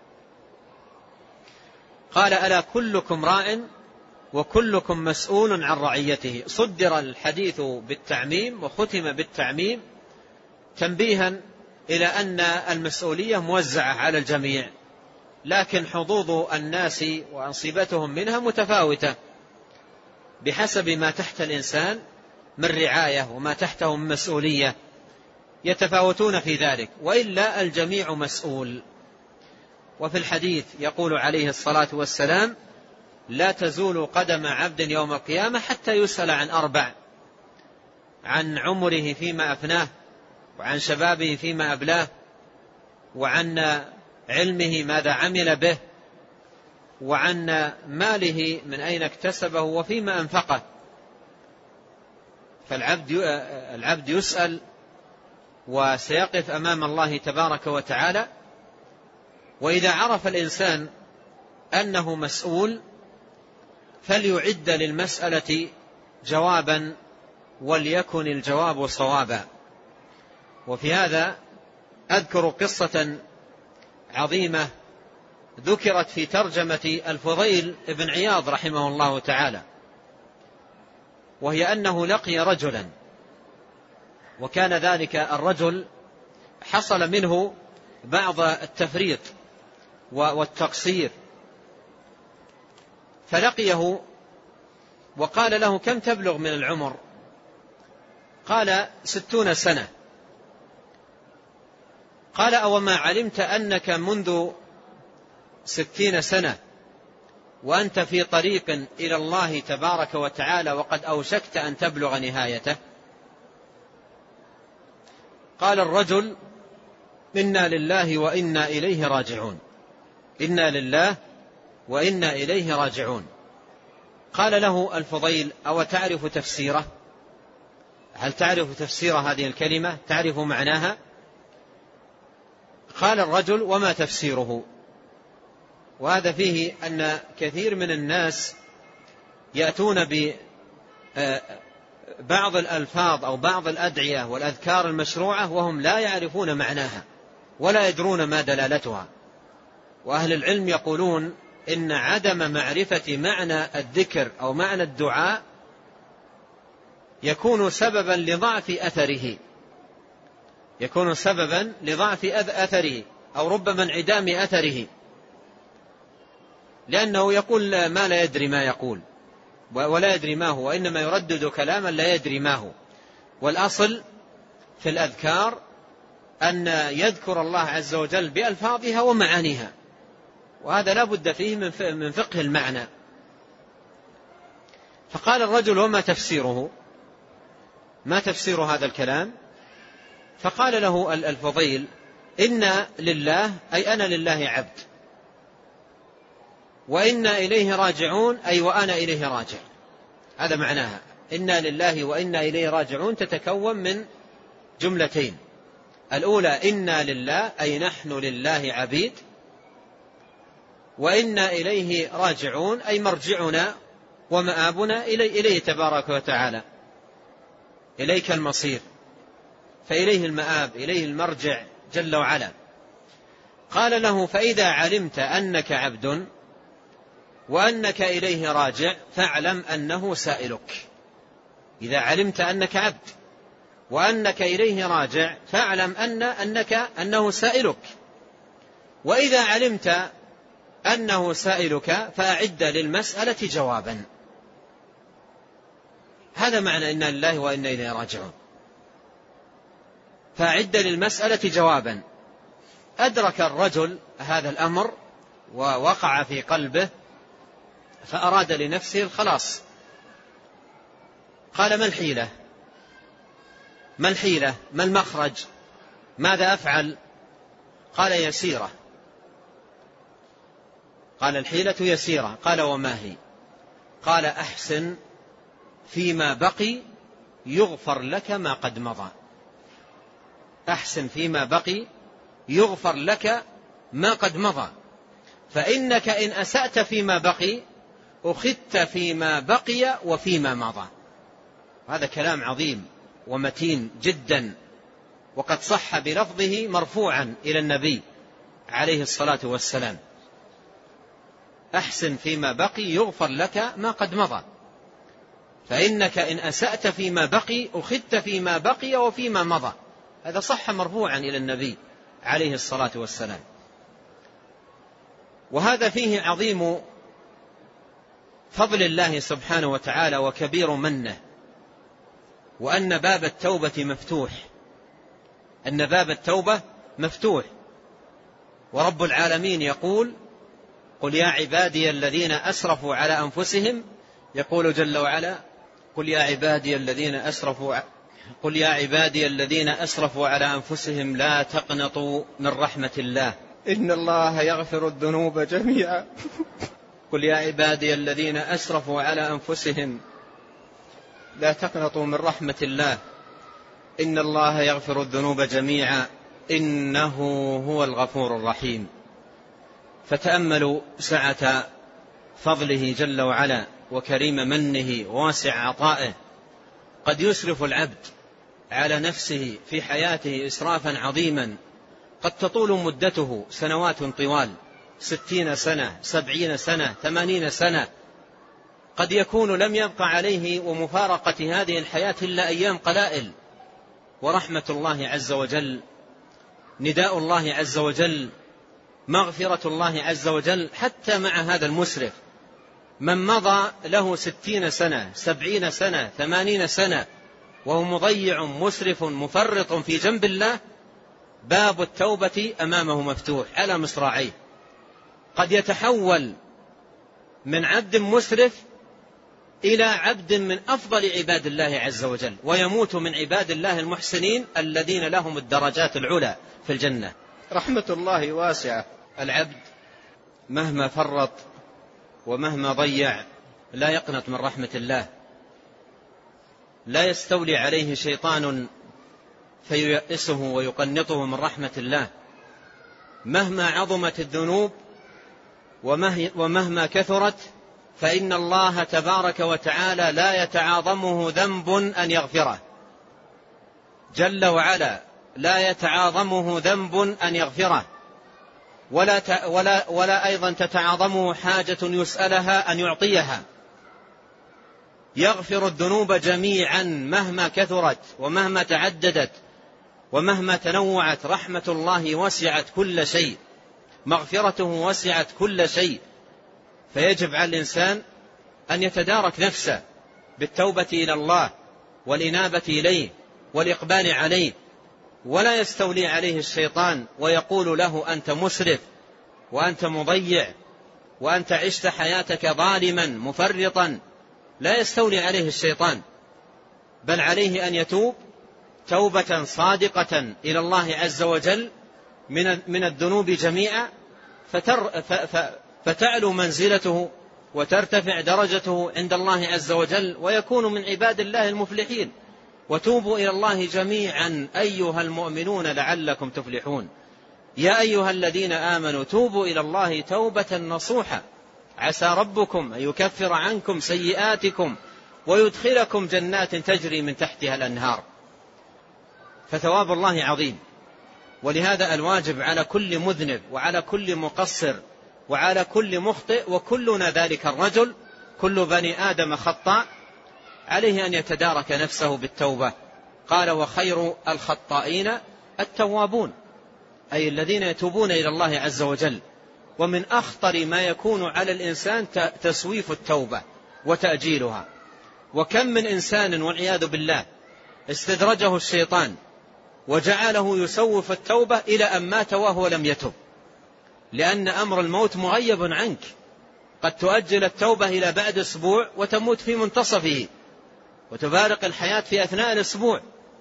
قال: ألا كلكم راع وكلكم مسؤول عن رعيته. صدر الحديث بالتعميم وختم بالتعميم تنبيها إلى أن المسؤولية موزعة على الجميع، لكن حظوظ الناس وأنصبتهم منها متفاوتة بحسب ما تحت الإنسان من رعاية وما تحته من مسؤولية، يتفاوتون في ذلك، وإلا الجميع مسؤول. وفي الحديث يقول عليه الصلاة والسلام: لا تزول قدم عبد يوم القيامة حتى يسأل عن أربع: عن عمره فيما أفناه، وعن شبابه فيما أبلاه، وعن علمه ماذا عمل به، وعن ماله من أين اكتسبه وفيما أنفقه. فالعبد العبد يسأل وسيقف أمام الله تبارك وتعالى. وإذا عرف الإنسان أنه مسؤول فليعد للمسألة جوابا وليكن الجواب صوابا. وفي هذا أذكر قصة عظيمة ذكرت في ترجمة الفضيل بن عياض رحمه الله تعالى، وهي أنه لقي رجلا، وكان ذلك الرجل حصل منه بعض التفريط والتقصير، فلقيه وقال له: كم تبلغ من العمر؟ قال: ستون سنة. قال: أو ما علمت أنك منذ ستين سنة وأنت في طريق إلى الله تبارك وتعالى وقد أوشكت أن تبلغ نهايته؟ قال الرجل: إنا لله وإنا إليه راجعون، إنا لله وإنا إليه راجعون. قال له الفضيل: أو تعرف تفسيره؟ هل تعرف تفسير هذه الكلمة؟ تعرف معناها؟ قال الرجل: وما تفسيره؟ وهذا فيه أن كثير من الناس يأتون ببعض الألفاظ أو بعض الأدعية والأذكار المشروعة وهم لا يعرفون معناها ولا يدرون ما دلالتها. وأهل العلم يقولون إن عدم معرفة معنى الذكر أو معنى الدعاء يكون سببا لضعف أثره، يكون سببا لضعف أثره أو ربما انعدام أثره، لأنه يقول ما لا يدري ما يقول ولا يدري ما هو، وإنما يردد كلاما لا يدري ما هو. والأصل في الأذكار أن يذكر الله عز وجل بألفاظها ومعانيها، وهذا لا بد فيه من فقه المعنى. فقال الرجل: وما تفسيره؟ ما تفسير هذا الكلام؟ فقال له الفضيل: إنا لله أي أنا لله عبد، وإنا إليه راجعون أي وأنا إليه راجع. هذا معناها، إنا لله وإنا إليه راجعون تتكون من جملتين: الأولى إنا لله أي نحن لله عبيد، وإنا إليه راجعون أي مرجعنا ومآبنا إليه, إليه تبارك وتعالى، إليك المصير، فإليه المآب، إليه المرجع جل وعلا. قال له: فإذا علمت أنك عبد وأنك إليه راجع فاعلم أنه سائلك. إذا علمت أنك عبد وأنك إليه راجع فاعلم أن أنك أنه سائلك، وإذا علمت أنه سائلك فأعد للمسألة جوابا. هذا معنى إنا لله وإنا إليه راجعون، فأعد للمسألة جوابا. أدرك الرجل هذا الأمر ووقع في قلبه فأراد لنفسه الخلاص. قال: ما الحيلة؟ ما الحيلة؟ ما المخرج؟ ماذا أفعل؟ قال: يسيرة. قال: الحيلة يسيرة. قال: وما هي؟ قال: أحسن فيما بقي يغفر لك ما قد مضى. أحسن فيما بقي يغفر لك ما قد مضى، فإنك إن أسأت فيما بقي أخذت فيما بقي وفيما مضى. هذا كلام عظيم ومتين جدا، وقد صح بلفظه مرفوعا إلى النبي عليه الصلاة والسلام: أحسن فيما بقي يغفر لك ما قد مضى، فإنك إن أسأت فيما بقي أخذت فيما بقي وفيما مضى. هذا صح مرفوعا إلى النبي عليه الصلاة والسلام. وهذا فيه عظيم فضل الله سبحانه وتعالى وكبير منه، وأن باب التوبة مفتوح، أن باب التوبة مفتوح. ورب العالمين يقول: قل يا عبادي الذين أسرفوا على أنفسهم، يقول جل وعلا: قل يا عبادي الذين أسرفوا قل يا عبادي الذين أسرفوا على أنفسهم لا تقنطوا من رحمة الله إن الله يغفر الذنوب جميعا قل يا عبادي الذين أسرفوا على أنفسهم لا تقنطوا من رحمة الله إن الله يغفر الذنوب جميعا إنه هو الغفور الرحيم. فتأملوا سعة فضله جل وعلا وكريم منه وواسع عطائه. قد يسرف العبد على نفسه في حياته إسرافا عظيما، قد تطول مدته سنوات طوال، ستين سنة، سبعين سنة، ثمانين سنة. قد يكون لم يبقى عليه ومفارقة هذه الحياة إلا أيام قلائل، ورحمة الله عز وجل، نداء الله عز وجل، مغفرة الله عز وجل حتى مع هذا المسرف. من مضى له ستين سنة، سبعين سنة، ثمانين سنة وهو مضيع مسرف مفرط في جنب الله، باب التوبة أمامه مفتوح على مصراعيه. قد يتحول من عبد مسرف إلى عبد من أفضل عباد الله عز وجل، ويموت من عباد الله المحسنين الذين لهم الدرجات العلى في الجنة. رحمة الله واسعة. العبد مهما فرط ومهما ضيع لا يقنط من رحمة الله، لا يستولي عليه شيطان فييأسه ويقنطه من رحمة الله. مهما عظمت الذنوب ومهما كثرت فإن الله تبارك وتعالى لا يتعاظمه ذنب أن يغفره، جل وعلا لا يتعاظمه ذنب أن يغفره، ولا, ولا, ولا أيضا تتعاظمه حاجة يسألها أن يعطيها. يغفر الذنوب جميعا مهما كثرت ومهما تعددت ومهما تنوعت. رحمة الله وسعت كل شيء، مغفرته وسعت كل شيء. فيجب على الإنسان أن يتدارك نفسه بالتوبة إلى الله والإنابة إليه والإقبال عليه، ولا يستولي عليه الشيطان ويقول له: أنت مسرف وأنت مضيع وأنت عشت حياتك ظالما مفرطا. لا يستولي عليه الشيطان، بل عليه أن يتوب توبة صادقة إلى الله عز وجل من الذنوب جميعا، فتر فتعلو منزلته وترتفع درجته عند الله عز وجل، ويكون من عباد الله المفلحين. وتوبوا إلى الله جميعا أيها المؤمنون لعلكم تفلحون. يا أيها الذين آمنوا توبوا إلى الله توبة نصوحا عسى ربكم أن يكفر عنكم سيئاتكم ويدخلكم جنات تجري من تحتها الأنهار. فثواب الله عظيم. ولهذا الواجب على كل مذنب وعلى كل مقصر وعلى كل مخطئ، وكلنا ذلك الرجل، كل بني آدم خطاء، عليه أن يتدارك نفسه بالتوبة. قال: وخير الخطائين التوابون، أي الذين يتوبون إلى الله عز وجل. ومن أخطر ما يكون على الإنسان تسويف التوبة وتأجيلها. وكم من إنسان والعياذ بالله استدرجه الشيطان وجعله يسوف التوبة إلى أن مات وهو لم يتب، لأن أمر الموت مغيب عنك. قد تؤجل التوبة إلى بعد أسبوع وتموت في منتصفه، وتبارق الحياة في أثناء الأسبوع.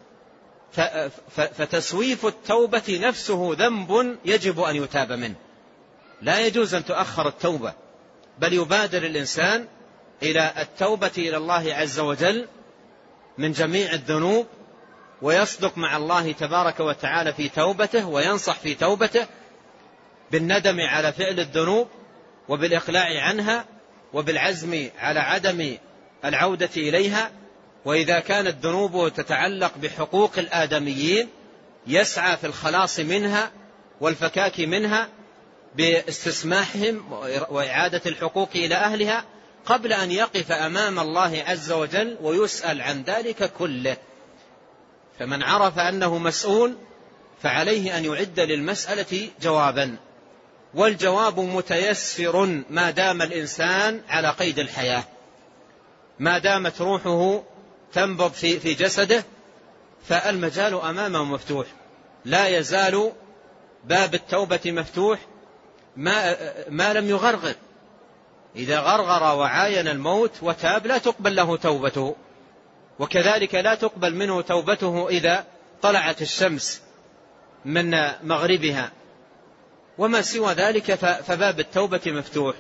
فتسويف التوبة نفسه ذنب يجب أن يتاب منه. لا يجوز أن تؤخر التوبة، بل يبادر الإنسان إلى التوبة إلى الله عز وجل من جميع الذنوب، ويصدق مع الله تبارك وتعالى في توبته، وينصح في توبته بالندم على فعل الذنوب وبالإقلاع عنها، وبالعزم على عدم العودة إليها. وإذا كانت ذنوبه تتعلق بحقوق الآدميين يسعى في الخلاص منها والفكاك منها باستسماحهم وإعادة الحقوق إلى أهلها قبل أن يقف أمام الله عز وجل ويسأل عن ذلك كله. فمن عرف أنه مسؤول فعليه أن يعد للمسألة جوابا، والجواب متيسر ما دام الإنسان على قيد الحياة، ما دامت روحه تنبض في في جسده فالمجال أمامه مفتوح، لا يزال باب التوبة مفتوح ما, ما لم يغرغر. إذا غرغر وعاين الموت وتاب لا تقبل له توبته، وكذلك لا تقبل منه توبته إذا طلعت الشمس من مغربها. وما سوى ذلك فباب التوبة مفتوح،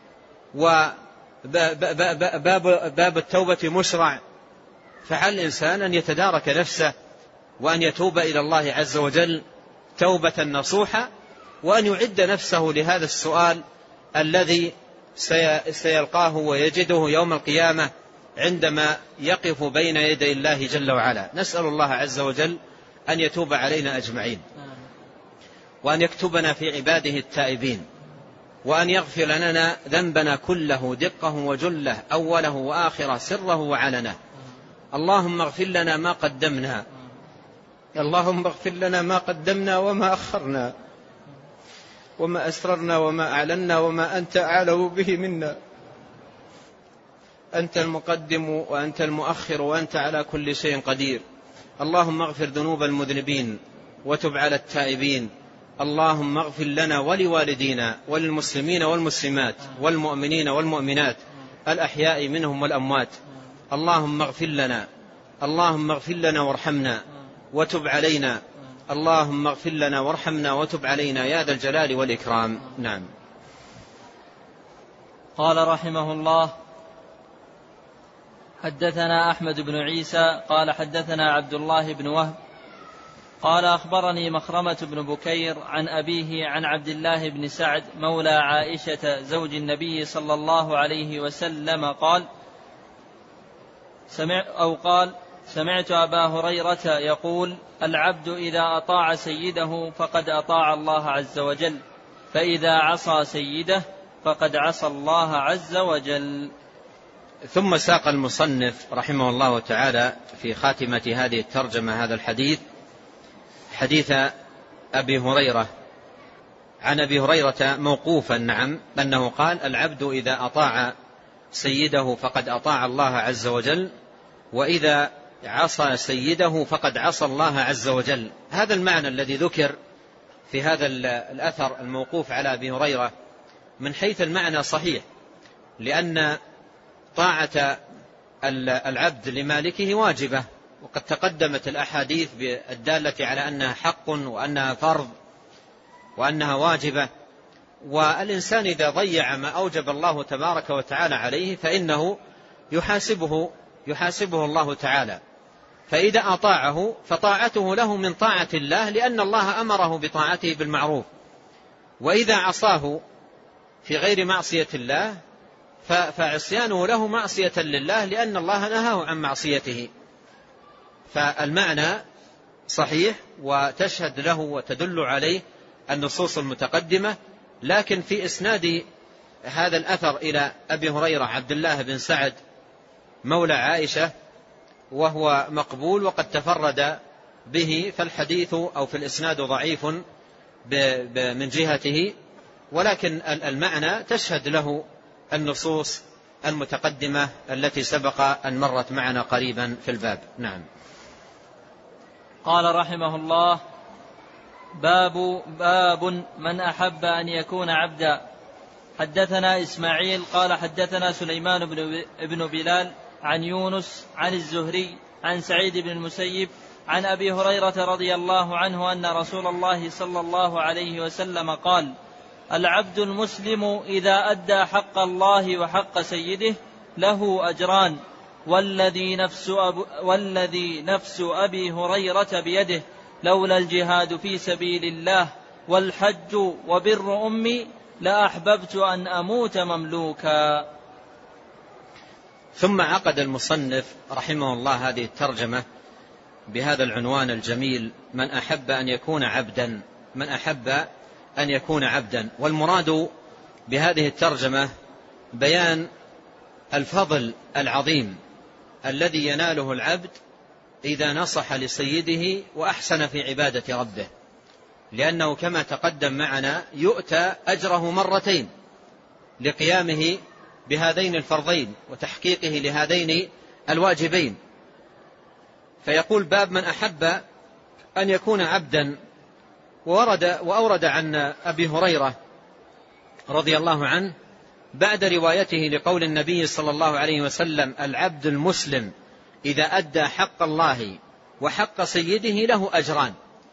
وباب التوبة مشرع، فعلى الإنسان أن يتدارك نفسه وأن يتوب إلى الله عز وجل توبة نصوحة، وأن يعد نفسه لهذا السؤال الذي سيلقاه ويجده يوم القيامة عندما يقف بين يدي الله جل وعلا. نسأل الله عز وجل أن يتوب علينا أجمعين، وأن يكتبنا في عباده التائبين، وأن يغفر لنا ذنبنا كله دقه وجله أوله وآخره سره وعلنه. اللهم اغفر لنا ما قدمنا، اللهم اغفر لنا ما قدمنا وما أخرنا وما أسررنا وما أعلنا وما أنت أعلم به منا. أنت المقدم وأنت المؤخر وأنت على كل شيء قدير. اللهم اغفر ذنوب المذنبين وتب على التائبين. اللهم اغفر لنا ولوالدينا وللمسلمين والمسلمات والمؤمنين والمؤمنات الأحياء منهم والأموات. اللهم اغفر لنا، اللهم اغفر لنا وارحمنا وتب علينا. اللهم اغفر لنا وارحمنا وتب علينا يا ذا الجلال والإكرام. نعم. قال رحمه الله: حدثنا أحمد بن عيسى قال حدثنا عبد الله بن وهب قال أخبرني مخرمة بن بكير عن أبيه عن عبد الله بن سعد مولى عائشة زوج النبي صلى الله عليه وسلم قال سمع أو قال سمعت أبا هريرة يقول: العبد إذا أطاع سيده فقد أطاع الله عز وجل، فإذا عصى سيده فقد عصى الله عز وجل. ثم ساق المصنف رحمه الله تعالى في خاتمة هذه الترجمة هذا الحديث حديث أبي هريرة عن أبي هريرة موقوفا، نعم، أنه قال: العبد إذا أطاع سيده فقد أطاع الله عز وجل، وإذا عصى سيده فقد عصى الله عز وجل. هذا المعنى الذي ذكر في هذا الأثر الموقوف على أبي هريرة من حيث المعنى صحيح، لأن طاعة العبد لمالكه واجبة، وقد تقدمت الأحاديث بالدالة على أنها حق وأنها فرض وأنها واجبة. والإنسان إذا ضيع ما أوجب الله تبارك وتعالى عليه فإنه يحاسبه يحاسبه الله تعالى. فإذا أطاعه فطاعته له من طاعة الله، لأن الله أمره بطاعته بالمعروف. وإذا عصاه في غير معصية الله فعصيانه له معصية لله، لأن الله نهاه عن معصيته. فالمعنى صحيح وتشهد له وتدل عليه النصوص المتقدمة. لكن في إسناد هذا الأثر إلى أبي هريرة عبد الله بن سعد مولى عائشة وهو مقبول وقد تفرد به، فالحديث أو في الإسناد ضعيف من جهته، ولكن المعنى تشهد له النصوص المتقدمة التي سبق أن مرت معنا قريبا في الباب. نعم. قال رحمه الله: باب باب من أحب أن يكون عبدا. حدثنا إسماعيل قال حدثنا سليمان بن بلال عن يونس عن الزهري عن سعيد بن المسيب عن أبي هريرة رضي الله عنه أن رسول الله صلى الله عليه وسلم قال: العبد المسلم إذا أدى حق الله وحق سيده له أجران، والذي نفس, أب والذي نفس أبي هريرة بيده لولا الجهاد في سبيل الله والحج وبر أمي لأحببت أن أموت مملوكا. ثم عقد المصنف رحمه الله هذه الترجمة بهذا العنوان الجميل: من أحب أن يكون عبدا من أحب أن يكون عبدا. والمراد بهذه الترجمة بيان الفضل العظيم الذي يناله العبد إذا نصح لسيده وأحسن في عبادة ربه، لأنه كما تقدم معنا يؤتى أجره مرتين لقيامه بهذين الفرضين وتحقيقه لهذين الواجبين. فيقول باب من أحب أن يكون عبدا. وورد وأورد عن أبي هريرة رضي الله عنه بعد روايته لقول النبي صلى الله عليه وسلم: العبد المسلم إذا أدى حق الله وحق سيده له أجران.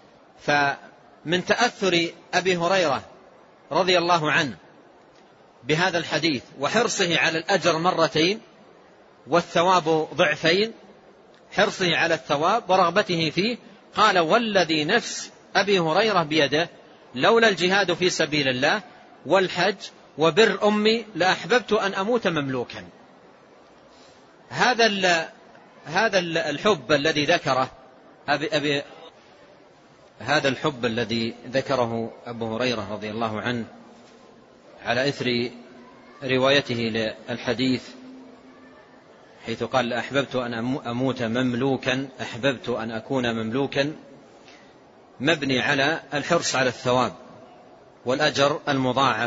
فمن تأثر أبي هريرة رضي الله عنه بهذا الحديث وحرصه على الأجر مرتين والثواب ضعفين، حرصه على الثواب ورغبته فيه، قال: والذي نفس أبي هريرة بيده لولا الجهاد في سبيل الله والحج وبر أمي لأحببت أن أموت مملوكا. هذا هذا الحب الذي ذكره أبي أبي هذا الحب الذي ذكره أبو هريرة رضي الله عنه على إثر روايته للحديث، حيث قال: أحببت أن أموت مملوكا، أحببت أن أكون مملوكا، مبني على الحرص على الثواب والأجر المضاعف.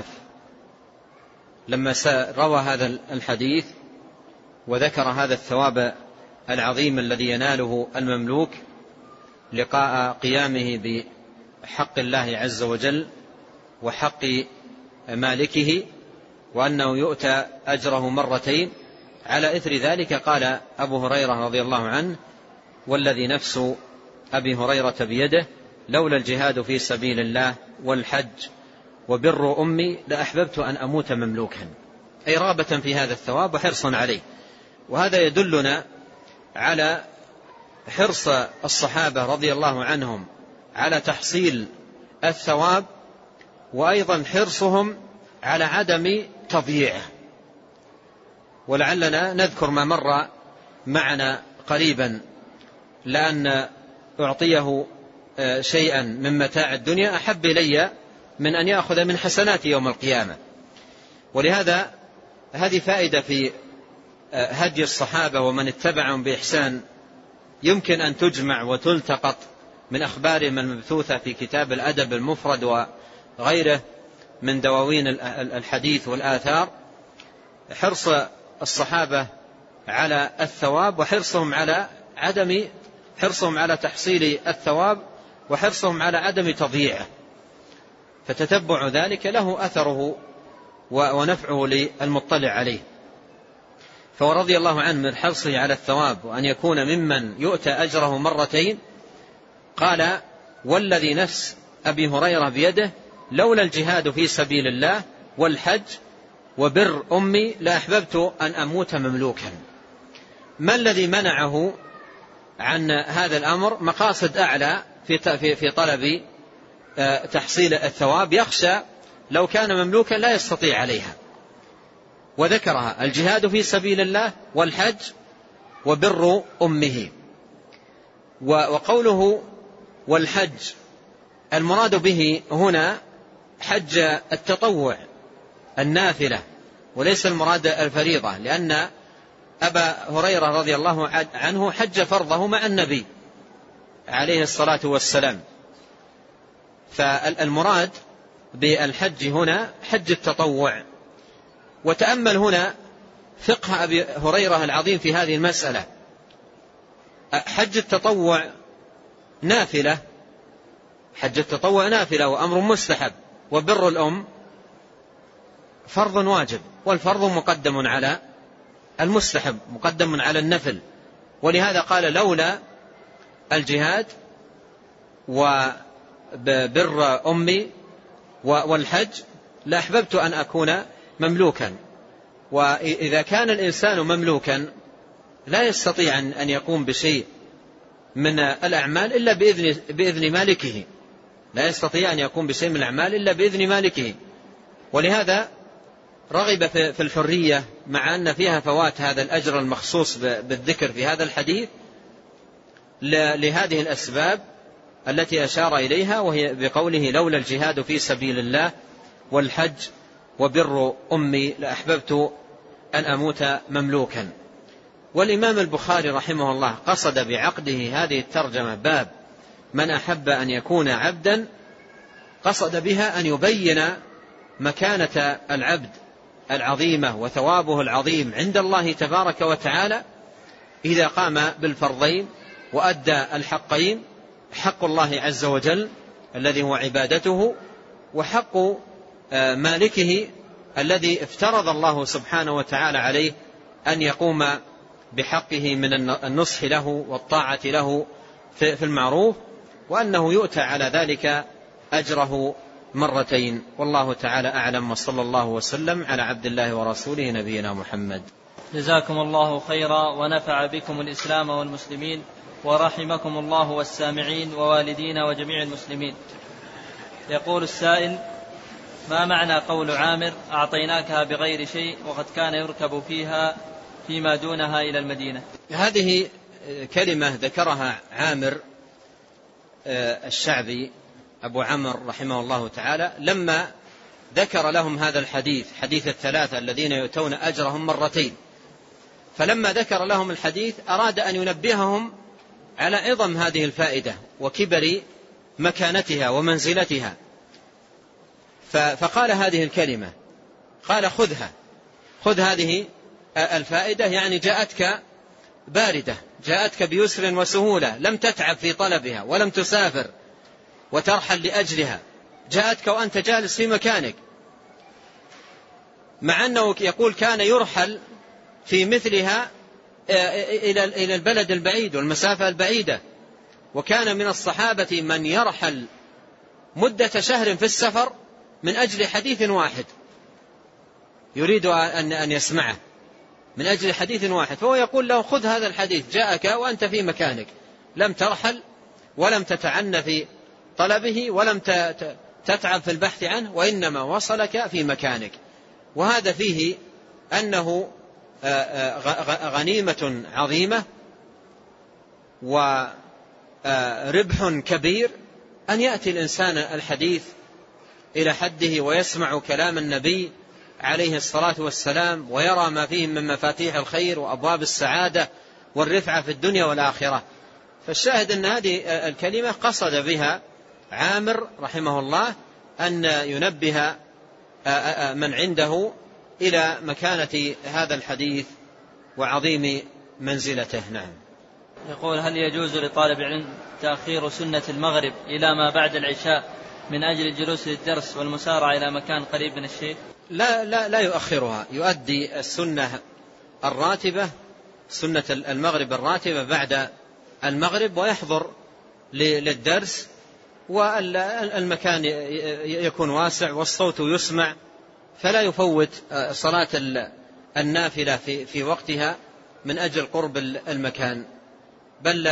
لما روى هذا الحديث وذكر هذا الثواب العظيم الذي يناله المملوك لقاء قيامه بحق الله عز وجل وحق مالكه، وأنه يؤتى أجره مرتين، على إثر ذلك قال أبو هريرة رضي الله عنه: والذي نفس أبي هريرة بيده لولا الجهاد في سبيل الله والحج وبر أمي لأحببت أن أموت مملوكا، أي رغبة في هذا الثواب وحرصا عليه. وهذا يدلنا على حرص الصحابة رضي الله عنهم على تحصيل الثواب، وأيضا حرصهم على عدم تضييعه. ولعلنا نذكر ما مر معنا قريبا: لأن أعطيه شيئا من متاع الدنيا أحب إلي من أن يأخذ من حسناتي يوم القيامة. ولهذا هذه فائدة في هدي الصحابة ومن اتبعهم بإحسان يمكن أن تجمع وتلتقط من أخبارهم المبثوثة في كتاب الأدب المفرد وغيره من دواوين الحديث والآثار. حرص الصحابة على الثواب وحرصهم على عدم حرصهم على تحصيل الثواب وحرصهم على عدم تضييعه، فتتبع ذلك له أثره ونفعه للمطلع عليه. فرضي الله عنه من حرصه على الثواب وأن يكون ممن يؤتى أجره مرتين، قال: والذي نفس أبي هريرة بيده لولا الجهاد في سبيل الله والحج وبر أمي لأحببت أن أموت مملوكا. ما الذي منعه عن هذا الأمر؟ مقاصد أعلى في في طلب تحصيل الثواب، يخشى لو كان مملوكا لا يستطيع عليها، وذكرها: الجهاد في سبيل الله والحج وبر أمه. وقوله والحج المراد به هنا حج التطوع النافلة وليس المراد الفريضة، لأن أبا هريرة رضي الله عنه حج فرضه مع النبي عليه الصلاة والسلام. فالمراد بالحج هنا حج التطوع. وتأمل هنا فقه أبي هريرة العظيم في هذه المسألة. حج التطوع نافلة، حج التطوع نافلة وأمر مستحب، وبر الأم فرض واجب، والفرض مقدم على المستحب مقدم على النفل. ولهذا قال: لولا الجهاد وبر أمي والحج لأحببت أن أكون مملوكا. وإذا كان الإنسان مملوكا لا يستطيع أن يقوم بشيء من الأعمال إلا بإذن, بإذن مالكه، لا يستطيع أن يقوم بشيء من الأعمال إلا بإذن مالكه. ولهذا رغب في الحرية مع أن فيها فوات هذا الأجر المخصوص بالذكر في هذا الحديث لهذه الأسباب التي أشار إليها، وهي بقوله لولا الجهاد في سبيل الله والحج وبر أمي لأحببت أن أموت مملوكا. والإمام البخاري رحمه الله قصد بعقده هذه الترجمة باب من أحب أن يكون عبدا، قصد بها أن يبين مكانة العبد العظيمة وثوابه العظيم عند الله تبارك وتعالى إذا قام بالفرضين وأدى الحقين، حق الله عز وجل الذي هو عبادته، وحق مالكه الذي افترض الله سبحانه وتعالى عليه أن يقوم بحقه من النصح له والطاعة له في المعروف، وأنه يؤتى على ذلك أجره مرتين. والله تعالى أعلم، وصلى الله وسلم على عبد الله ورسوله نبينا محمد. جزاكم الله خيرا ونفع بكم الإسلام والمسلمين ورحمكم الله والسامعين ووالدينا وجميع المسلمين. يقول السائل: ما معنى قول عامر أعطيناكها بغير شيء وقد كان يركب فيها فيما دونها إلى المدينة؟ هذه كلمة ذكرها عامر الشعبي أبو عمرو رحمه الله تعالى لما ذكر لهم هذا الحديث، حديث الثلاثة الذين يؤتون أجرهم مرتين. فلما ذكر لهم الحديث أراد أن ينبههم على عظم هذه الفائدة وكبر مكانتها ومنزلتها، فقال هذه الكلمة، قال خذها، خذ هذه الفائدة، يعني جاءتك باردة، جاءتك بيسر وسهولة، لم تتعب في طلبها ولم تسافر وترحل لأجلها، جاءتك وأنت جالس في مكانك. مع أنه يقول كان يرحل في مثلها إلى البلد البعيد والمسافة البعيدة، وكان من الصحابة من يرحل مدة شهر في السفر من أجل حديث واحد يريد أن يسمعه، من أجل حديث واحد. فهو يقول له خذ هذا الحديث، جاءك وأنت في مكانك، لم ترحل ولم تتعنى في طلبه ولم تتعب في البحث عنه، وإنما وصلك في مكانك. وهذا فيه أنه غنيمة عظيمة وربح كبير أن يأتي الإنسان الحديث إلى حده ويسمع كلام النبي عليه الصلاة والسلام ويرى ما فيه من مفاتيح الخير وأبواب السعادة والرفعة في الدنيا والآخرة. فالشاهد أن هذه الكلمة قصد بها عامر رحمه الله أن ينبه من عنده إلى مكانة هذا الحديث وعظيم منزلته. نعم. يقول: هل يجوز لطالب العلم تأخير سنة المغرب إلى ما بعد العشاء من أجل الجلوس للدرس والمسارعة إلى مكان قريب من الشيخ؟ لا لا لا يؤخرها، يؤدي السنة الراتبة، سنة المغرب الراتبة بعد المغرب، ويحضر للدرس، والمكان يكون واسع والصوت يسمع، فلا يفوت صلاة النافلة في في وقتها من أجل قرب المكان. بل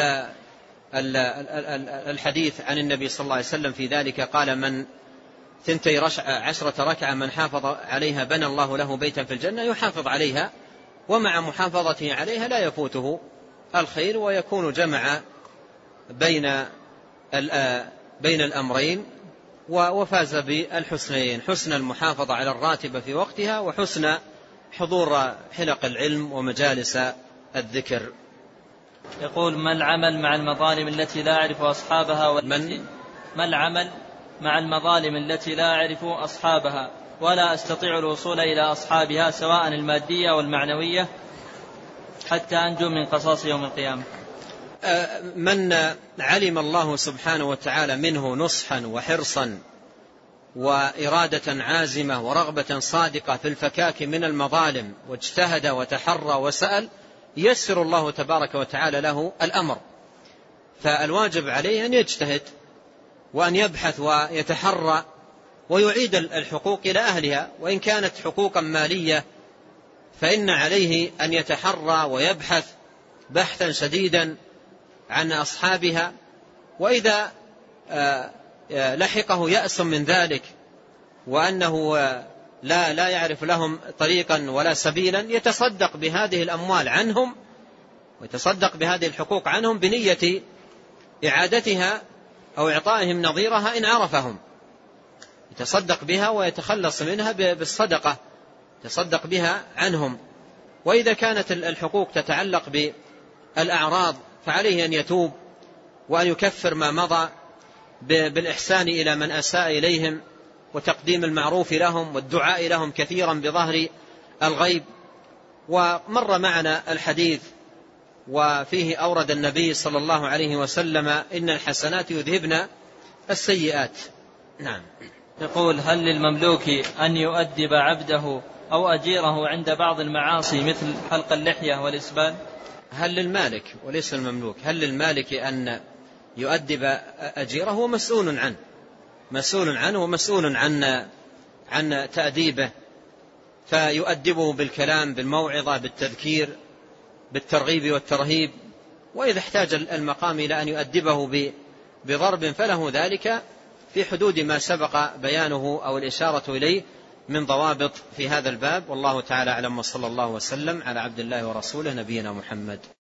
الحديث عن النبي صلى الله عليه وسلم في ذلك قال: من ثنتي عشرة ركعة من حافظ عليها بنى الله له بيتا في الجنة، يحافظ عليها، ومع محافظته عليها لا يفوته الخير، ويكون جمع بين بين الأمرين وفاز بالحسنين، حسن المحافظة على الراتبة في وقتها، وحسن حضور حلق العلم ومجالس الذكر. يقول: ما العمل مع المظالم التي لا أعرف أصحابها والتي ما العمل مع المظالم التي لا أعرف أصحابها ولا أستطيع الوصول إلى أصحابها سواء المادية والمعنوية حتى أنجو من قصاص يوم القيامة؟ من علم الله سبحانه وتعالى منه نصحا وحرصا وإرادة عازمة ورغبة صادقة في الفكاك من المظالم، واجتهد وتحرى وسأل، يسر الله تبارك وتعالى له الأمر. فالواجب عليه أن يجتهد وأن يبحث ويتحرى ويعيد الحقوق إلى أهلها، وإن كانت حقوقا مالية فإن عليه أن يتحرى ويبحث بحثا شديدا عن أصحابها. وإذا لحقه يأس من ذلك وأنه لا لا يعرف لهم طريقا ولا سبيلا يتصدق بهذه الأموال عنهم ويتصدق بهذه الحقوق عنهم بنية إعادتها أو إعطائهم نظيرها إن عرفهم، يتصدق بها ويتخلص منها بالصدقة، يتصدق بها عنهم. وإذا كانت الحقوق تتعلق بالأعراض فعليه أن يتوب وأن يكفر ما مضى بالإحسان إلى من أساء إليهم وتقديم المعروف لهم والدعاء لهم كثيرا بظهر الغيب. ومر معنا الحديث وفيه أورد النبي صلى الله عليه وسلم إن الحسنات يذهبن السيئات. نعم. يقول: هل للمملوك أن يؤدب عبده أو أجيره عند بعض المعاصي مثل حلق اللحية والإسبال؟ هل للمالك وليس المملوك، هل للمالك أن يؤدب أجيره؟ ومسؤول عنه، مسؤول عنه ومسؤول عن عن تأديبه، فيؤدبه بالكلام، بالموعظة، بالتذكير، بالترغيب والترهيب. وإذا احتاج المقام إلى أن يؤدبه بضرب فله ذلك في حدود ما سبق بيانه أو الإشارة إليه من ضوابط في هذا الباب. والله تعالى أعلم، وصلى الله وسلم على عبد الله ورسوله نبينا محمد.